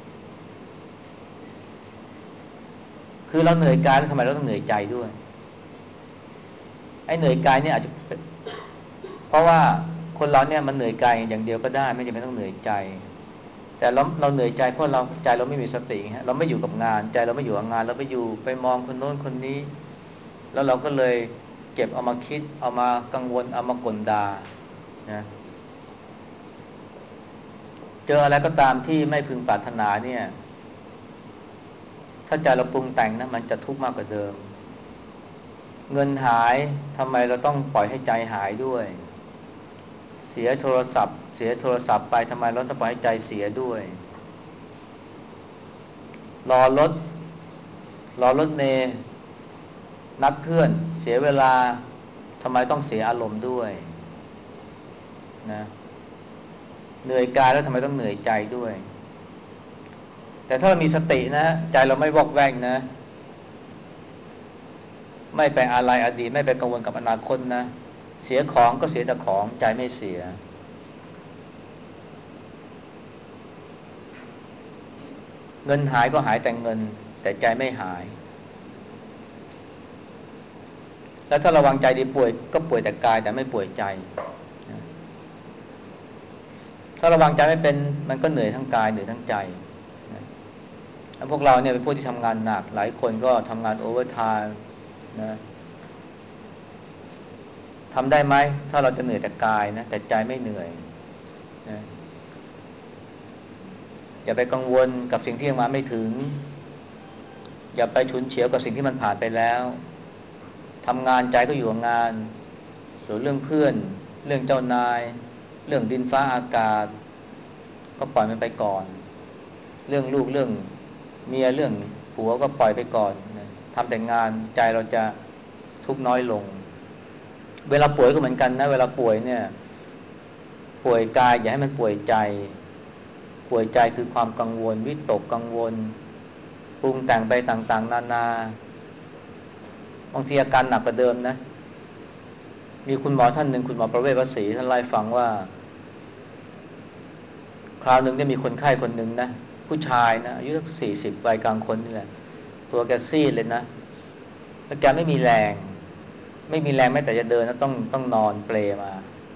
คือเราเหนื่อยกายแล้วทำไมเราต้องเหนื่อยใจด้วยไอ้เหนื่อยกายเนี่ยอาจจะเพราะว่าคนเราเนี่ยมันเหนื่อยกายอย่างเดียวก็ได้ไม่จำเป็นต้องเหนื่อยใจแต่เราเราเหนื่อยใจเพราะเราใจเราไม่มีสติฮะเราไม่อยู่กับงานใจเราไม่อยู่กับงานเราไปอยู่ไปมองคนโน้นคนนี้แล้วเราก็เลยเก็บเอามาคิดเอามากังวลเอามากลดานะเจออะไรก็ตามที่ไม่พึงปรารถนาเนี่ยถ้าใจเราปรุงแต่งนะมันจะทุกข์มากกว่าเดิมเงินหายทำไมเราต้องปล่อยให้ใจหายด้วยเสียโทรศัพท์เสียโทรศัพท์ไปทำไมเราต้องปล่อยให้ใจเสียด้วยรอรถรอรถเมล์นัดเพื่อนเสียเวลาทำไมต้องเสียอารมณ์ด้วยนะเหนื่อยกายแล้วทำไมต้องเหนื่อยใจด้วยแต่ถ้าเรามีสตินะใจเราไม่วอกแวกนะไม่ไปอะไรอดีตไม่ไปกังวลกับอนาคตนะเสียของก็เสียแต่ของใจไม่เสียเงินหายก็หายแต่เงินแต่ใจไม่หายแล้วถ้าระวังใจดีป่วยก็ป่วยแต่กายแต่ไม่ป่วยใจถ้าระวังใจไม่เป็นมันก็เหนื่อยทั้งกายเหนื่อยทั้งใจแล้วพวกเราเนี่ยเป็นพวกที่ทำงานหนักหลายคนก็ทำงานโอเวอร์ไทม์นะทำได้ไหมถ้าเราจะเหนื่อยแต่กายนะแต่ใจไม่เหนื่อยนะอย่าไปกังวลกับสิ่งที่ยังมาไม่ถึงอย่าไปฉุนเฉียวกับสิ่งที่มันผ่านไปแล้วทำงานใจก็อยู่กับงานส่วนเรื่องเพื่อนเรื่องเจ้านายเรื่องดินฟ้าอากาศก็ปล่อยมันไปก่อนเรื่องลูกเรื่องเมียเรื่องผัวก็ปล่อยไปก่อนนะทำแต่งานใจเราจะทุกข์น้อยลงเวลาป่วยก็เหมือนกันนะเวลาป่วยเนี่ยป่วยกายอย่าให้มันป่วยใจป่วยใจคือความกังวลวิตกกังวลปรุงแต่งไปต่างๆนานาบางทีอาการหนักกว่าเดิมนะมีคุณหมอท่านหนึ่งคุณหมอประเวศวสีท่านเล่าให้ฟังว่าคราวหนึ่งได้มีคนไข้คนหนึ่งนะผู้ชายนะอายุสักสี่สิบวัยกลางคนนี่แหละตัวแกซีดเลยนะแล้วแกไม่มีแรงไม่มีแรงแม้แต่จะเดินนะต้องต้องนอนเปลมา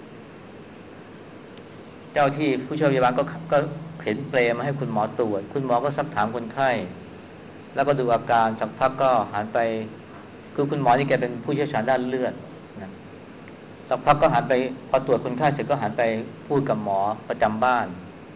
เจ้าที่ผู้ช่วยพยาบาลก็ก็เข็นเปลมาให้คุณหมอตรวจคุณหมอก็ซักถามคนไข้แล้วก็ดูอาการสักพักก็หันไปคือคุณหมอนี่แกเป็นผู้เชี่ยวชาญด้านเลือดนะสักพักก็หันไปพอตรวจคนไข้เสร็จก็หันไปพูดกับหมอประจำบ้าน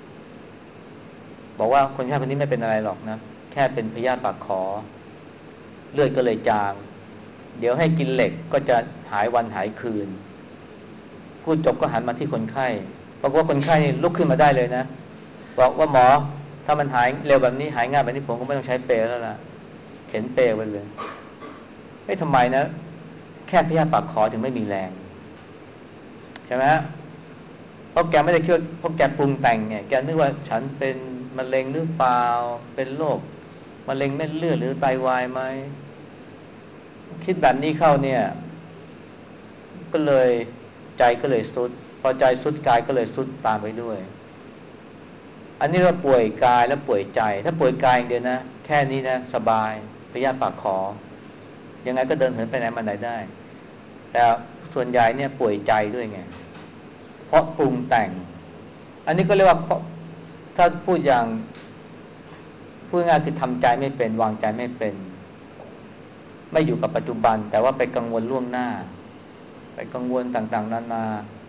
บอกว่าคนไข้คนนี้ไม่เป็นอะไรหรอกนะแค่เป็นพยาธิปากขอเลือดก็เลยจางเดี๋ยวให้กินเหล็กก็จะหายวันหายคืนพูดจบก็หันมาที่คนไข้ปรากฏว่าคนไข้ลุกขึ้นมาได้เลยนะบอกว่าหมอถ้ามันหายเร็วแบบนี้หายง่ายแบบนี้ผมก็ไม่ต้องใช้เปรย์แล้วล่ะเข็นเปรย์ไปเลยไม่ทำไมนะแค่พยาธิปากคอถึงไม่มีแรงใช่ไหมฮะเพราะแกไม่ได้คิดว่าเพราะแกปรุงแต่งไงแกนึกว่าฉันเป็นมะเร็งหรือเปล่าเป็นโรคมะเร็งเม็ดเลือดหรือไตวายไหมคิดแบบนี้เข้าเนี่ยก็เลยใจก็เลยสุดพอใจสุดกายก็เลยสุดตามไปด้วยอันนี้เราป่วยกายแล้วป่วยใจถ้าป่วยกายอย่างเดียวนะแค่นี้นะสบายพยาธิปากคอยังไงก็เดินเหินไปไหนมาไหนได้แต่ส่วนใหญ่เนี่ยป่วยใจด้วยไงเพราะปรุงแต่งอันนี้ก็เรียกว่าถ้าพูดอย่างพูดง่ายคือทำใจไม่เป็นวางใจไม่เป็นไม่อยู่กับปัจจุบันแต่ว่าไปกังวลล่วงหน้าไปกังวลต่างๆนานา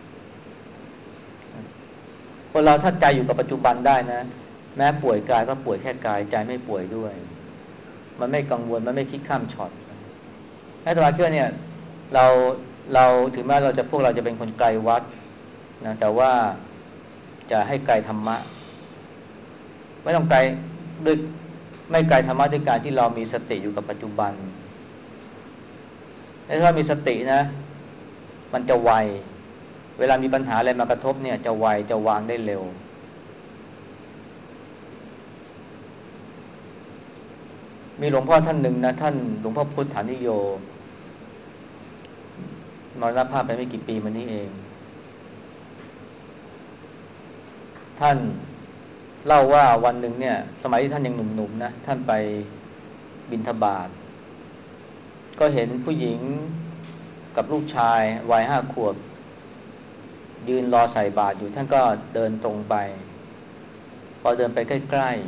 คนเราถ้าใจอยู่กับปัจจุบันได้นะแม้ป่วยกายก็ป่วยแค่กายใจไม่ป่วยด้วยมันไม่กังวลมันไม่คิดข้ามช็อตให้ตมาคิดว่าเนี่ยเราเราถึงแม้เราจะพวกเราจะเป็นคนไกลวัดนะแต่ว่าจะให้ไกลธรรมะไม่ต้องไกลด้วยไม่ไกลธรรมะด้วยการที่เรามีสติอยู่กับปัจจุบันถ้ามีสตินะมันจะไวเวลามีปัญหาอะไรมากระทบเนี่ยจะไวจะวางได้เร็วมีหลวงพ่อท่านหนึ่งนะท่านหลวงพ่อพุทธานิโยมรณภาพไปไม่กี่ปีมานี้เองท่านเล่าว่าวันหนึ่งเนี่ยสมัยที่ท่านยังหนุ่มๆนะท่านไปบิณฑบาตก็เห็นผู้หญิงกับลูกชายวัยห้าขวบยืนรอใส่บาตรอยู่ท่านก็เดินตรงไปพอเดินไปใกล้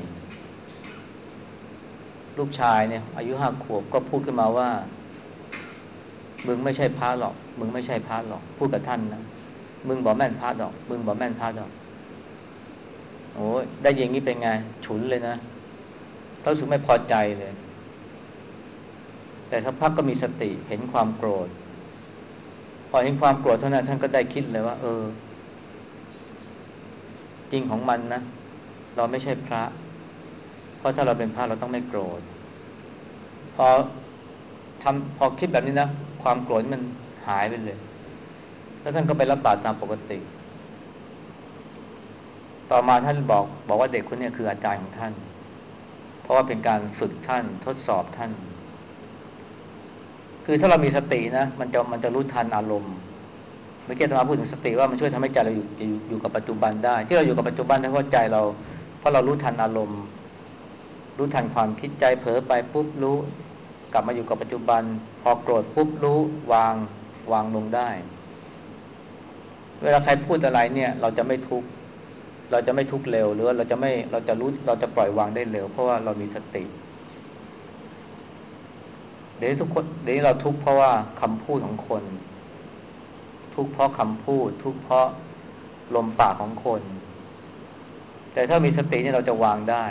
ๆลูกชายเนี่ยอายุห้าขวบก็พูดขึ้นมาว่ามึงไม่ใช่พระหรอกมึงไม่ใช่พระหรอกพูดกับท่านนะมึงบอกแม่นพระหรอกมึงบอกแม่นพระหรอกโอ้ยได้ยินงี้เป็นไงฉุนเลยนะเขารู้สึกไม่พอใจเลยแต่สักพักก็มีสติเห็นความโกรธพอเห็นความโกรธเท่านั้นท่านก็ได้คิดเลยว่าเออจริงของมันนะเราไม่ใช่พระเพราะถ้าเราเป็นพระเราต้องไม่โกรธพอทำพอคิดแบบนี้นะความโกรธมันหายไปเลยแล้วท่านก็ไปรับบาตรตามปกติต่อมาท่านบอกบอกว่าเด็กคนนี้คืออาจารย์ของท่านเพราะว่าเป็นการฝึกท่านทดสอบท่านคือถ้าเรามีสตินะมันจะมันจะรู้ทันอารมณ์เมื่อกี้อาตมาพูดถึงสติว่ามันช่วยทำให้ใจเราอยู่อยู่อยู่กับปัจจุบันได้ที่เราอยู่กับปัจจุบันเพราะใจเราเพราะเรารู้ทันอารมณ์รู้ทันความคิดใจเผลอไปปุ๊บรู้กลับมาอยู่กับปัจจุบันพอโกรธปุ๊บรู้วางวางลงได้เวลาใครพูดอะไรเนี่ยเราจะไม่ทุกข์เราจะไม่ทุกข์เร็วหรือว่าเราจะไม่เราจะรู้เราจะปล่อยวางได้เร็วเพราะว่าเรามีสติเดี๋ยวทุกคนเดี๋ยวเราทุกข์เพราะว่าคำพูดของคนทุกข์เพราะคำพูดทุกข์เพราะลมปากของคนแต่ถ้ามีสตินี่เราจะวางได้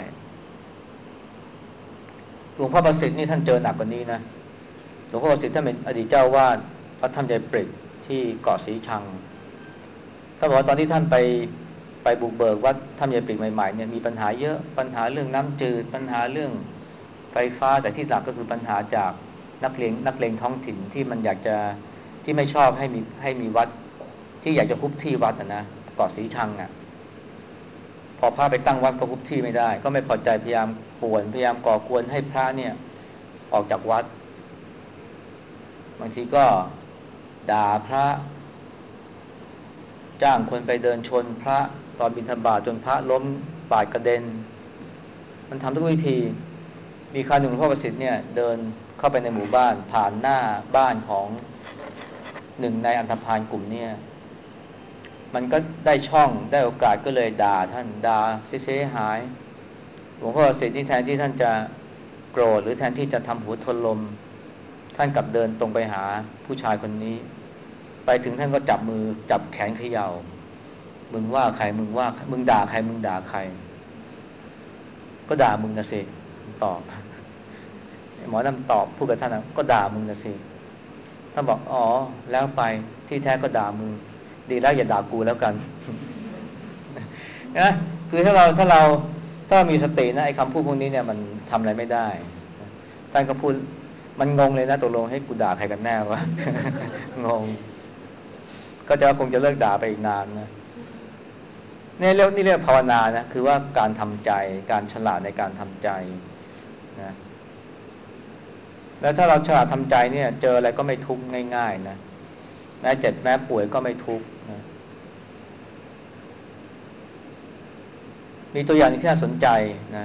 หลวงพ่อประสิทธิ์นี่ท่านเจอหนักกว่านี้นะหลวงพ่อประสิทธิ์ท่านเป็นอดีตเจ้าวาดวัดถ้ำยายปริกที่เกาะสีชังท่านบอกว่าตอนที่ท่านไปไปบุกเบิกวัดถ้ำยายปริกใหม่ๆเนี่ยมีปัญหาเยอะปัญหาเรื่องน้ำจืดปัญหาเรื่องไฟฟ้าแต่ที่หลักก็คือปัญหาจากนักเลงนักเลงท้องถิ่นที่มันอยากจะที่ไม่ชอบให้มีให้มีวัดที่อยากจะฮุบที่วัดนะนะเกาะสีชังอ่ะพอพระไปตั้งวัดก็ฮุบที่ไม่ได้ก็ไม่พอใจพยายามป่วนพยายามก่อกวนให้พระเนี่ยออกจากวัดบางทีก็ด่าพระจ้างคนไปเดินชนพระตอนบิณฑบาตจนพระล้มบาดกระเด็นมันทำทุกวิธีมีคราวหนึ่งหลวงพ่อประสิทธิ์เนี่ยเดินเข้าไปในหมู่บ้านผ่านหน้าบ้านของหนึ่งในอันธพาลกลุ่มเนี่ยมันก็ได้ช่องได้โอกาสก็เลยด่าท่านด่าเสียหายหลวงพ่อประสิทธิ์นี่แทนที่ท่านจะโกรธหรือแทนที่จะทำหัวทนลมท่านกลับเดินตรงไปหาผู้ชายคนนี้ไปถึงท่านก็จับมือจับแขนเขย่ามึงว่าใครมึงว่ามึงด่าใครมึงด่าใครก็ด่ามึงนะสิตอบหมอนั่นตอบพูดกับท่านนะก็ด่ามึงนะสิท่านบอกอ๋อแล้วไปที่แท้ก็ด่ามึงดีแล้วอย่าด่ากูแล้วกันนะคือถ้าเราถ้าเราถ้ามีสตินะไอ้คำพูดพวกนี้เนี่ยมันทำอะไรไม่ได้ท่านก็พูดมันงงเลยนะตกลงให้กูด่าใครกันแน่วะงงก็จะคงจะเลิกด่าไปอีกนานนะนี่เรียกนี่เรียกภาวนานะคือว่าการทำใจการฉลาดในการทำใจนะแล้วถ้าเราฉลาดทำใจเนี่ยเจออะไรก็ไม่ทุกข์ง่ายๆนะแม้เจ็บแม้ป่วยก็ไม่ทุกข์นะมีตัวอย่างที่น่าสนใจนะ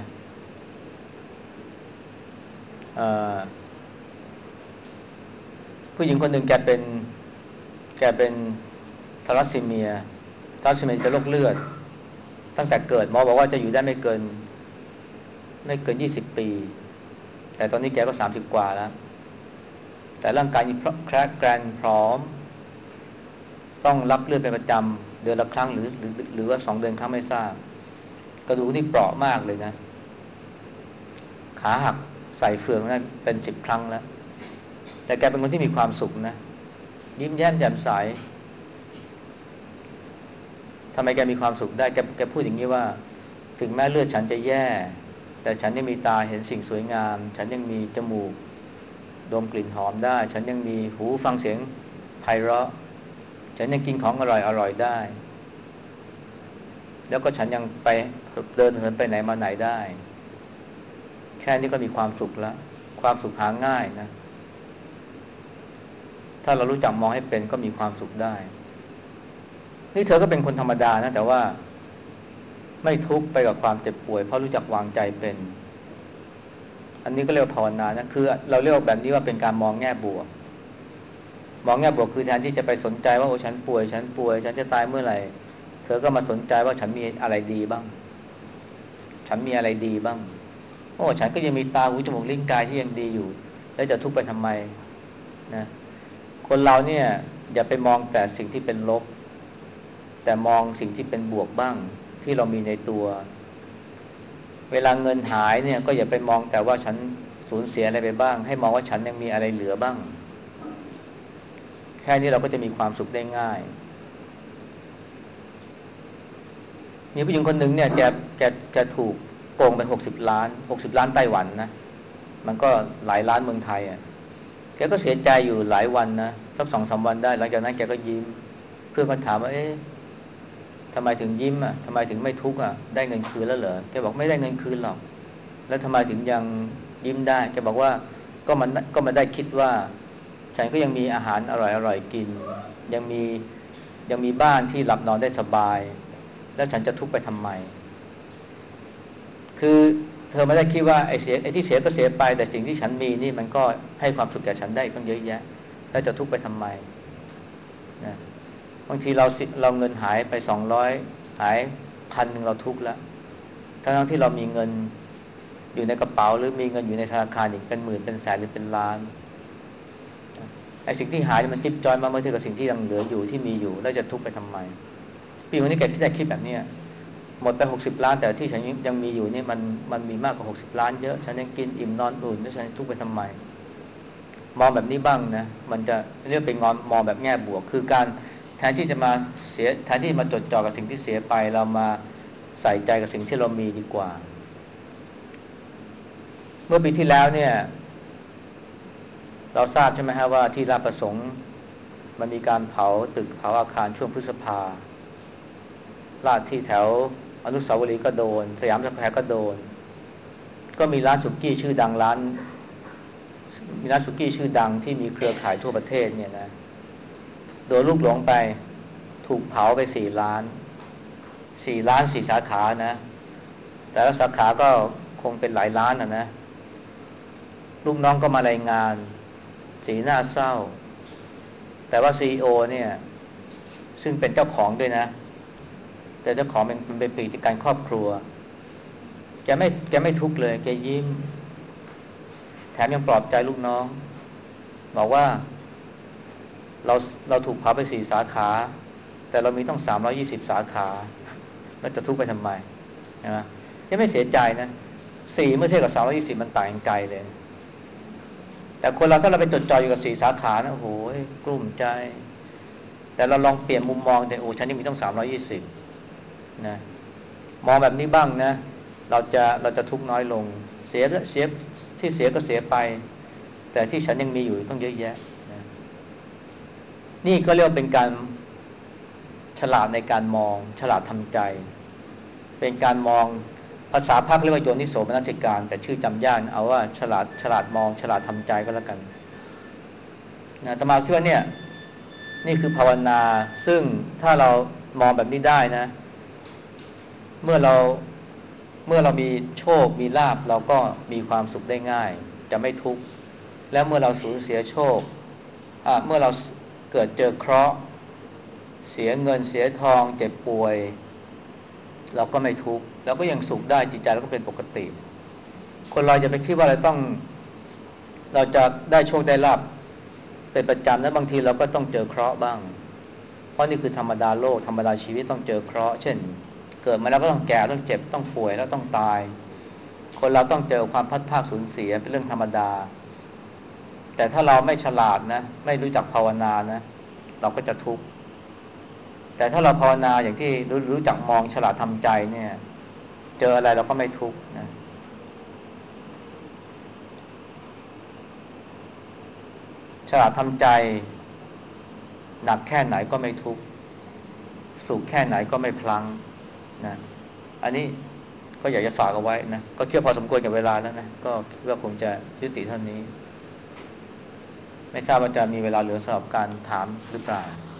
ผู้หญิงคนหนึ่งแกเป็นแกเป็นทาลัสซีเมียทาลัสซีเมียเป็นโรคเลือดตั้งแต่เกิดหมอบอกว่าจะอยู่ได้ไม่เกินไม่เกินยี่สิบปีแต่ตอนนี้แกก็สามสิบกว่าแล้วแต่ร่างกายนี่แคร์แกรนพร้อมต้องรับเลือดเป็นประจำเดือนละครั้งหรือหรือหรือว่าสองเดือนครั้งไม่ทราบกระดูกนี่เปราะมากเลยนะขาหักใส่เฟืองนั่นเป็นสิบครั้งแล้วแต่แกเป็นคนที่มีความสุขนะยิ้มแย้มแจ่มใสทำไมแกมีความสุขได้แกแกพูดอย่างนี้ว่าถึงแม้เลือดฉันจะแย่แต่ฉันยังมีตาเห็นสิ่งสวยงามฉันยังมีจมูกดมกลิ่นหอมได้ฉันยังมีหูฟังเสียงไพเราะฉันยังกินของอร่อยอร่อยได้แล้วก็ฉันยังไปเดินเหินไปไหนมาไหนได้แค่นี้ก็มีความสุขแล้วความสุขหาง่ายนะถ้าเรารู้จักมองให้เป็นก็มีความสุขได้นี่เธอก็เป็นคนธรรมดานะแต่ว่าไม่ทุกข์ไปกับความเจ็บป่วยเพราะรู้จักวางใจเป็นอันนี้ก็เรียกว่าภาวนานะคือเราเรียกแบบนี้ว่าเป็นการมองแง่บวกมองแง่บวกคือแทนที่จะไปสนใจว่าโอ้ฉันป่วยฉันป่วยฉันจะตายเมื่อไหร่เธอก็มาสนใจว่าฉันมีอะไรดีบ้างฉันมีอะไรดีบ้างโอ้ฉันก็ยังมีตาหูจมูกลิ้นกายที่ยังดีอยู่แล้วจะทุกข์ไปทำไมนะคนเราเนี่ยอย่าไปมองแต่สิ่งที่เป็นลบแต่มองสิ่งที่เป็นบวกบ้างที่เรามีในตัวเวลาเงินหายเนี่ยก็อย่าไปมองแต่ว่าฉันสูญเสียอะไรไปบ้างให้มองว่าฉันยังมีอะไรเหลือบ้างแค่นี้เราก็จะมีความสุขได้ง่ายมีผู้หญิงคนหนึ่งเนี่ยแกแกแกถูกโกงไปหกสิบล้านหกสิบล้านไต้หวันนะมันก็หลายล้านเมืองไทยอ่ะแกก็เสียใจอยู่หลายวันนะสักสองสามวันได้หลังจากนั้นแกก็ยิ้มเพื่อนก็ถามว่าเอ๊ะทำไมถึงยิ้มอ่ะทำไมถึงไม่ทุกข์อ่ะได้เงินคืนแล้วเหรอแกบอกไม่ได้เงินคืนหรอกแล้วทำไมถึงยังยิ้มได้แกบอกว่าก็มันก็มาได้คิดว่าฉันก็ยังมีอาหารอร่อยๆกินยังมียังมีบ้านที่หลับนอนได้สบายแล้วฉันจะทุกข์ไปทำไมคือเธอไม่ได้คิดว่าไอ้เสียไอ้ที่เสียก็เสียไปแต่สิ่งที่ฉันมีนี่มันก็ให้ความสุขแก่ฉันได้ตั้งเยอะแยะแล้วจะทุกข์ไปทำไมนะบางทีเราเราเงินหายไปสองร้อยหายพันหนึ่งเราทุกข์แล้วทั้งที่เรามีเงินอยู่ในกระเป๋าหรือมีเงินอยู่ในธนาคารอีกเป็นหมื่นเป็นแสนหรือเป็นล้านไอ้สิ่งที่หายมันจิ๊บจอยมากเมื่อเทียบกับสิ่งที่ยังเหลืออยู่ที่มีอยู่แล้วจะทุกข์ไปทำไมพี่คนนี้แกคิดได้คิดแบบนี้หมดไปหกสิบล้านแต่ที่ฉันยังมีอยู่นี่มันมันมีมากกว่าหกสิบล้านเยอะฉันยังกินอิ่มนอนอุ่นแล้วฉันทุกข์ไปทำไมมองแบบนี้บ้างนะมันจะเรียกเป็นงอนมองแบบแง่บวกคือการแทนที่จะมาเสียแทนที่มาจดจ่อกับสิ่งที่เสียไปเรามาใส่ใจกับสิ่งที่เรามีดีกว่าเมื่มื่อปีที่แล้วเนี่ยเราทราบใช่ไหมฮะว่าที่ราชประสงค์มันมีการเผาตึกเผาอาคารช่วงพฤษภาลาดที่แถวอนุสาวรีย์ก็โดนสยามสแควร์ก็โดนก็มีร้านสุกี้ชื่อดังร้านมีร้านสุกี้ชื่อดังที่มีเครือข่ายทั่วประเทศเนี่ยนะโดนลูกหลงไปถูกเผาไปสี่ล้านสี่ล้านสี่สาขานะแต่ละสาขาก็คงเป็นหลายล้านนะนะลูกน้องก็มารายงานสีหน้าเศร้าแต่ว่าซีอีโอเนี่ยซึ่งเป็นเจ้าของด้วยนะแต่เจ้าของเป็นเป็นปีติการครอบครัวแกไม่แกไม่ทุกข์เลยแกยิ้มแถมยังปลอบใจลูกน้องบอกว่าเราเราถูกเผาไปสี่สาขาแต่เรามีต้องสามร้อยยี่สิบสาขาแล้วจะทุกข์ไปทำไมนะแกไม่เสียใจนะสี่เมื่อเทียบกับสามร้อยยี่สิบมันต่างกันไกลเลยแต่คนเราถ้าเราไปจดจ่ออยู่กับสี่สาขานะโอ้โหกลุ้มใจแต่เราลองเปลี่ยนมุมมองแต่โอ้ฉันนี่มีต้องสามร้อยยี่สิบนะมองแบบนี้บ้างนะเราจะเราจะทุกข์น้อยลงเสียเสียที่เสียก็เสียไปแต่ที่ฉันยังมีอยู่ต้องเยอะแยะนะนี่ก็เรียกว่าเป็นการฉลาดในการมองฉลาดทำใจเป็นการมองภาษาพระเรียกว่าโยนิโสมนสิการแต่ชื่อจำยากเอาว่าฉลาดฉลาดมองฉลาดทำใจก็แล้วกันนะอาตมาคิดว่าเนี่ยนี่คือภาวนาซึ่งถ้าเรามองแบบนี้ได้นะเมื่อเราเมื่อเรามีโชคมีลาภเราก็มีความสุขได้ง่ายจะไม่ทุกข์และเมื่อเราสูญเสียโชคอ่ะเมื่อเราเกิดเจอเคราะห์เสียเงินเสียทองเจ็บป่วยเราก็ไม่ทุกข์เราก็ยังสุขได้จิตใจเราก็เป็นปกติคนเราจะไปคิดว่าเราต้องเราจะได้โชคได้ลาภเป็นประจำนะบางทีเราก็ต้องเจอเคราะห์บ้างเพราะนี่คือธรรมดาโลกธรรมดาชีวิตต้องเจอเคราะห์เช่นเกิดมาแล้วก็ต้องแก่ต้องเจ็บต้องป่วยแล้วต้องตายคนเราต้องเจอความพัดภาคสูญเสียเป็นเรื่องธรรมดาแต่ถ้าเราไม่ฉลาดนะไม่รู้จักภาวนานะเราก็จะทุกข์แต่ถ้าเราภาวนาอย่างที่รู้รู้จักมองฉลาดทำใจเนี่ยเจออะไรเราก็ไม่ทุกข์นะฉลาดทำใจหนักแค่ไหนก็ไม่ทุกข์สุขแค่ไหนก็ไม่พลั้งนะอันนี้ก็อยากจะฝากเอาไว้นะก็คิดพอสมควรกับเวลาแล้วนะก็คิดว่าคงจะยุติเท่านี้ไม่ทราบว่าจะมีเวลาเหลือสำหรับการถามหรือเปล่า